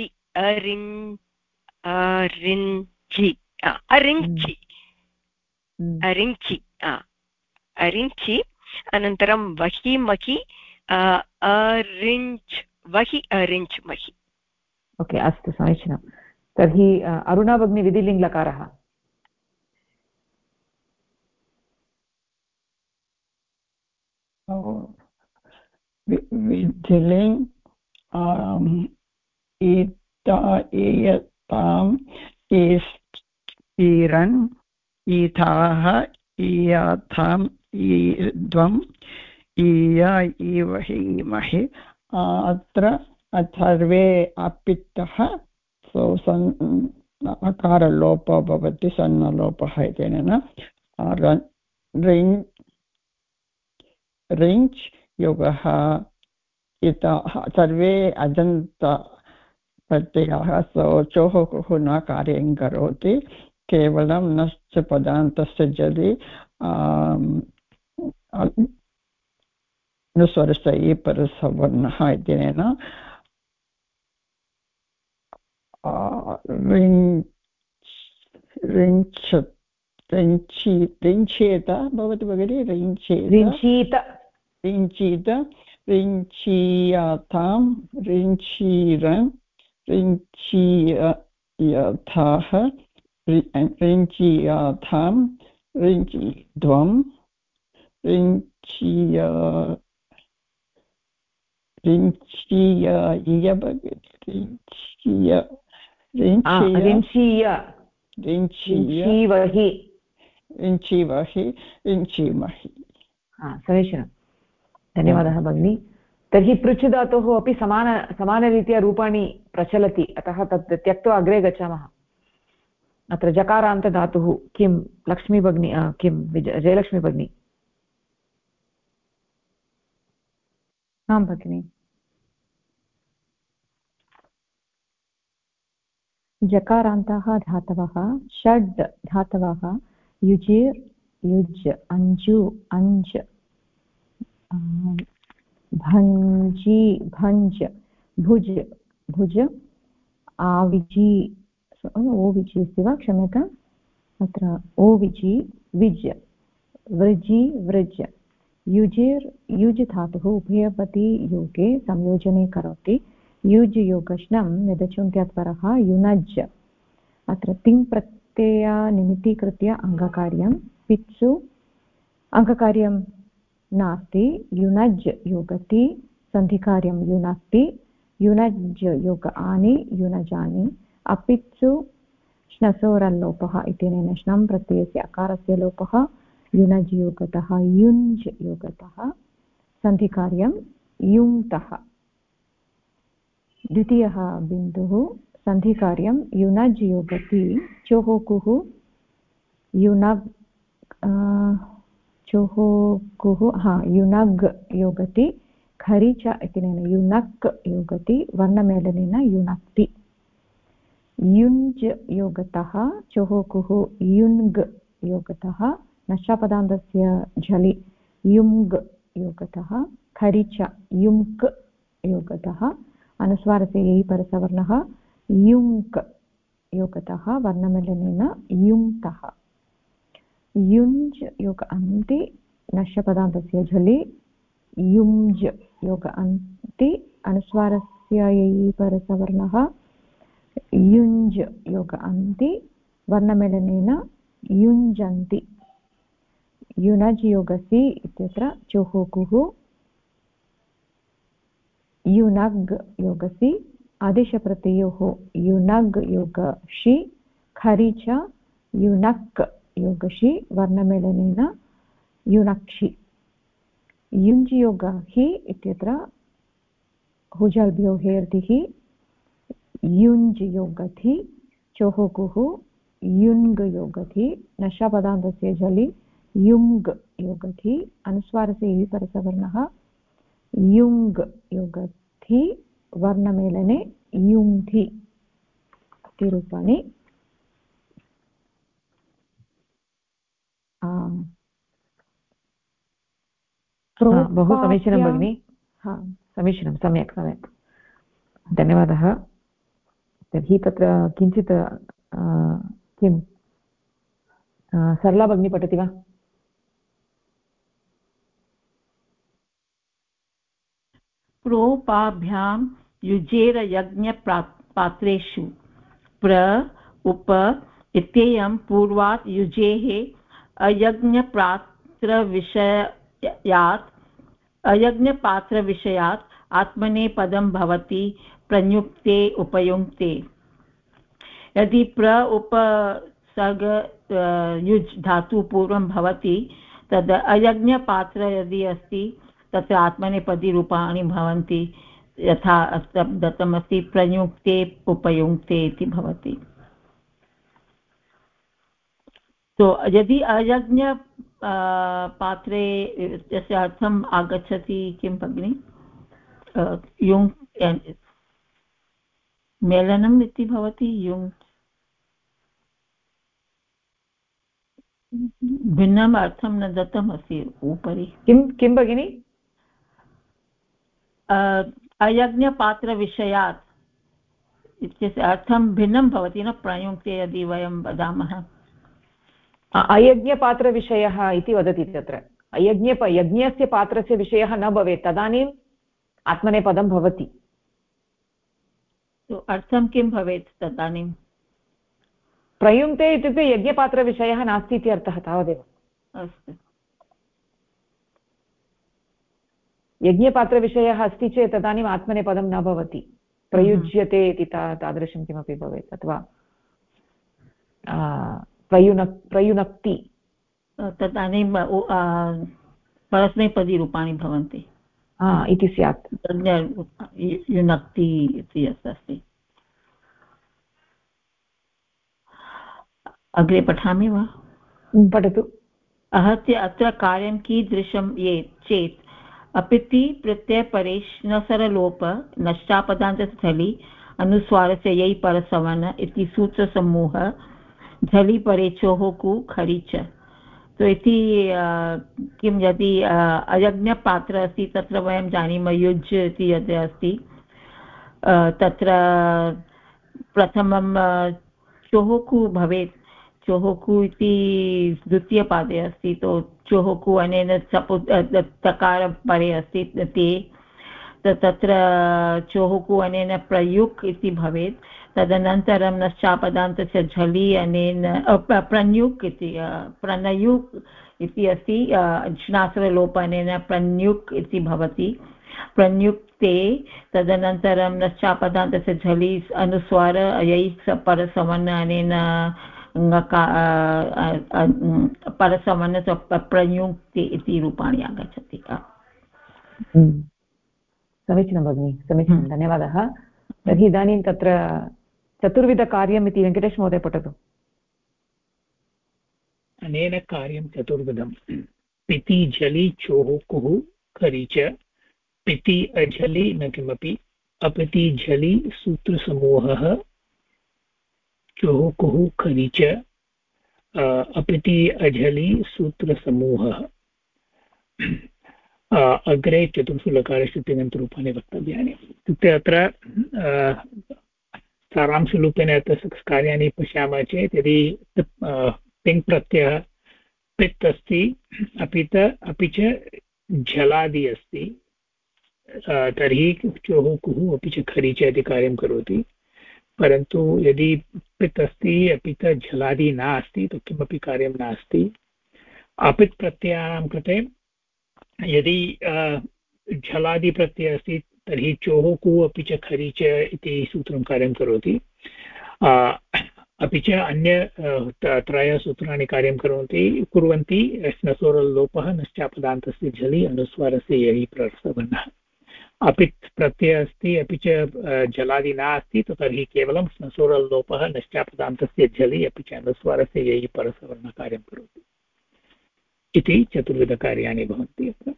अरिञ्चि अनन्तरं वहि महि अरिञ्च् वहि अरिञ्च् महि ओके अस्तु समीचीनं तर्हि अरुणा भगिनी विधिलिङ्गलकारः विधिलिङ् ताम् ईरन् ईथाः ईयाथाम् ईद्वम् ईया ईवहि ईमहि अत्र सर्वे अपित्तः अकारलोपः भवति सन्नलोपः इत्यनेन रिञ्च् योगः इतः सर्वे अजन्त प्रत्ययः चोः कुः न कार्यं करोति केवलं नश्च पदान्तस्य जलि अनुस्वरस्य परसवर्णः इत्यनेन रिञ्चेत भवति भगिनि रिञ्चीत रिञ्चीयतां रिञ्चीरन् रिञ्चीयथाः रिञ्चीयथां रिञ्चीध्वं रिञ्चीय समीचीनं धन्यवादः भगिनी तर्हि पृच्छ धातोः अपि समानरीत्या रूपाणि प्रचलति अतः तत् त्यक्त्वा अग्रे गच्छामः अत्र जकारान्तधातुः किं लक्ष्मी भगिनी किं जयलक्ष्मी भगिनी आं भगिनि जकारान्तः धातवः षड् धातवः युजिर् युज् अञ्जु अञ्ज् भञ्जी भञ्ज भुज भुज आविजि ओविजि अस्ति वा क्षम्यताम् अत्र ओविजि विज वृजि वृज युजिर् युज् धातुः उभयपदी योगे संयोजने करोति युज् योगश्नं निदचुन्त्यात्परः युनज् अत्र तिङ् प्रत्यय निमित्तीकृत्य अङ्गकार्यं पित्सु अङ्गकार्यं नास्ति युनज् योगति सन्धिकार्यं युनक्ति युनज् योग आनि युनजानि अपित्सु श्नसोरल्लोपः इत्यनेन श्नं प्रत्ययस्य अकारस्य लोपः युनज् योगतः युञ्ज् योगतः सन्धिकार्यं युङ्क्तः द्वितीयः बिन्दुः सन्धिकार्यं युनज् योगति चोः कुः युनग् चोः कुः युनग् योगति खरि च इत्यनेन युनक् योगति वर्णमेलनेन युनक्ति युञ्ज् योगतः चोः कुः युङ्ग् योगतः नष्टापदान्तस्य झलि युङ्ग् योगतः खरि च युङ्क् योगतः अनुस्वारस्य यै परसवर्णः युङ्क् योगतः वर्णमेलनेन युङ्क्तः युञ्ज् योग अन्ति नष्टपदान्तस्य झलि युञ्ज् योग अन्ति अनुस्वारस्य यै परसवर्णः युञ्ज् योग अन्ति वर्णमेलनेन युञ्जन्ति युनज् योगसि इत्यत्र चोः कुः युनग् योगसि आदेशप्रत्ययोः युनग् योगशि खरि च युनक् योगशि वर्णमेलनेन युनक्षि युञ्ज् योग हि इत्यत्र हुजल्भ्यो हेर्दिः युञ्ज् योगधि चोः कुः युङ्ग् योगधि नष्टापदान्तस्य झलि युङ्ग् योगधि अनुस्वारस्य इ परसवर्णः युङ्ग् योगधि वर्णमेलने युङ्धि इति रूपाणि बहु समीचीनं भगिनि समीचीनं सम्यक् सम्यक् धन्यवादः तर्हि तत्र किञ्चित् किं सरला भगिनी पठति वा प्रोपाभ्यां युजेरयज्ञपात्रेषु प्र उप इत्ययं पूर्वात् युजेः अयज्ञपात्रविषयात् आत्मनेपदं भवति प्रयुक्ते उपयुङ्क्ते यदि उपसर्ग युज् धातु पूर्वं भवति तद् अयज्ञपात्र यदि अस्ति तत्र आत्मनेपदी रूपाणि भवन्ति यथा अत्र दत्तमस्ति प्रयुक्ते उपयुक्ते इति भवति। तो यदि अयज्ञ पात्रे यस्य अर्थम् आगच्छति किं भगिनि युङ् मेलनम् इति भवति युङ् भिन्नम् अर्थं न दत्तमस्ति उपरि किं भगिनि अयज्ञपात्रविषयात् इत्यस्य अर्थं भिन्नं भवति न प्रयुङ्क्ते यदि वयं वदामः। अयज्ञपात्रविषयः इति वदति तत्र यज्ञस्य पात्रस्य विषयः न भवेत् तदानीम् आत्मनेपदं भवति। अर्थं किं भवेत् तदानीं प्रयुङ्क्ते इत्युक्ते यज्ञपात्रविषयः नास्ति इति अर्थः तावदेव। अस्तु यज्ञपात्रविषयः अस्ति चेत् तदानीम् आत्मनेपदं न भवति प्रयुज्यते इति तादृशं किमपि भवेत् अथवा प्रयुनक्ति तदानीं परस्मैपदीरूपाणि भवन्ति इति स्यात् युनक्ति इति अस्ति। अग्रे पठामि वा? पठतु। आहत्य अत्र कार्यं कीदृशं ये चेत् अपिति प्रत्ययपरेष्णसरलोप नष्टापदान्तस्थली अनुस्वारस्य यै परसवर्ण इति सूत्रसमूह झलि परेचोः कु खरि च। तो इति किं यदि अयज्ञपात्र अस्ति तत्र वयं जानीमः युज् इति यद् अस्ति तत्र प्रथमं चोहोकु भवेत्। चोहोकु इति द्वितीयपादे अस्ति तो चोहोकु अनेन तकार परे अस्ति ते तत्र चोहोकु अनेन प्रयुक् इति भवेत्। तदनन्तरं नश्चापदान्तस्य झलि अनेन प्रन्युक् इति प्रणयुक् इति अस्ति श्नासरलोपनेन प्रन्युक् इति भवति प्रन्युक्ते। तदनन्तरं नश्चापदान्तस्य झलि अनुस्वार अयै परसवर्ण अनेन परसवर्ण प्रयुक्ते इति रूपाणि आगच्छति। समीचीनं भगिनि समीचीनं धन्यवादः। तर्हि इदानीं तत्र चतुर्विधकार्यम् इति वेङ्कटेश महोदय पठतु। अनेन कार्यं चतुर्विधं पिति झलि चोः कुः खरि च। पिति अझलि न किमपि अपिति झलि सूत्रसमूहः चोः कुः खरि च अपिति अझलि सूत्रसमूहः। अग्रे चतुर्षु लकारस्य तिङन्तरूपाणि वक्तव्यानि। इत्युक्ते अत्र सारांशरूपेण अत्र कार्याणि पश्यामः चेत् यदि तिङ् प्रत्ययः पित् अस्ति अपि च झलादि अस्ति तर्हि चोः कुः अपि च खरि च इति कार्यं करोति। परन्तु यदि पित् अस्ति अपि च झलादि नास्ति तो किमपि कार्यं नास्ति। अपित् प्रत्ययानां कृते यदि झलादिप्रत्ययः अस्ति तर्हि चोः कुः अपि च खरि च इति सूत्रं कार्यं करोति। अपि च अन्य त्रय सूत्राणि कार्यं कुर्वन्ति श्नसोरल्लोपः नश्चापदान्तस्य झलि अनुस्वारस्य यहि प्रसवर्णः। अपित् प्रत्ययः अस्ति अपि च झलादि नास्ति तर्हि केवलं श्नसोरल्लोपः नश्चापदान्तस्य झलि अपि च अनुस्वारस्य यहि परसवर्णः कार्यं करोति इति चतुर्विधकार्याणि भवन्ति अत्र।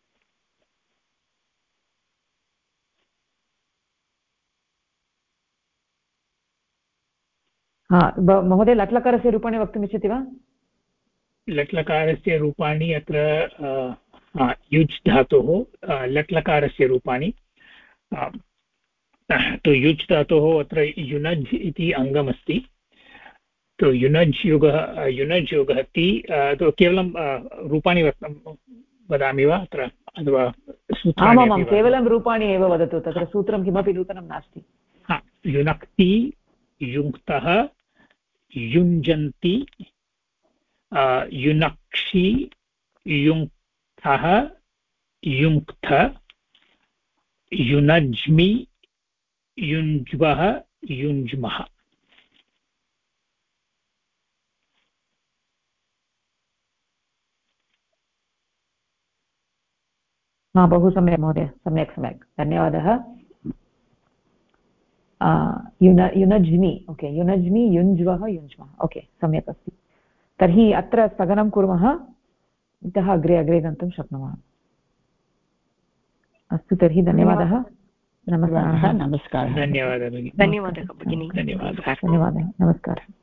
महोदय लट्लकारस्य रूपाणि वक्तुम् इच्छति वा? लट्लकारस्य रूपाणि अत्र युज् धातोः लट्लकारस्य रूपाणि तु युज् धातोः अत्र युनज् इति अङ्गमस्ति। तो युनज् योगः ति केवलं रूपाणि वदामि वा अत्र अथवा सूत्राणि? आमां केवलं रूपाणि एव वदतु तत्र सूत्रं किमपि नूतनं नास्ति। युनक्ति युङ्क्तः युञ्जन्ति युनक्षि युङ्क्तः युङ्क्त युनज्मि युञ्ज्वः युञ्ज्मः। बहु सम्यक् महोदय, सम्यक् सम्यक्, धन्यवादः। युनज्मि, ओके, युनज्मि, युञ्ज्वः, युञ्ज्मः, ओके, सम्यक् अस्ति। तर्हि अत्र स्थगनं कुर्मः, इतः अग्रे गन्तुं शक्नुमः। अस्तु, तर्हि धन्यवादः, नमस्कारः। नमस्कारः। धन्यवादः भगिनी। धन्यवादः भगिनी। धन्यवादः। धन्यवादः, नमस्कारः।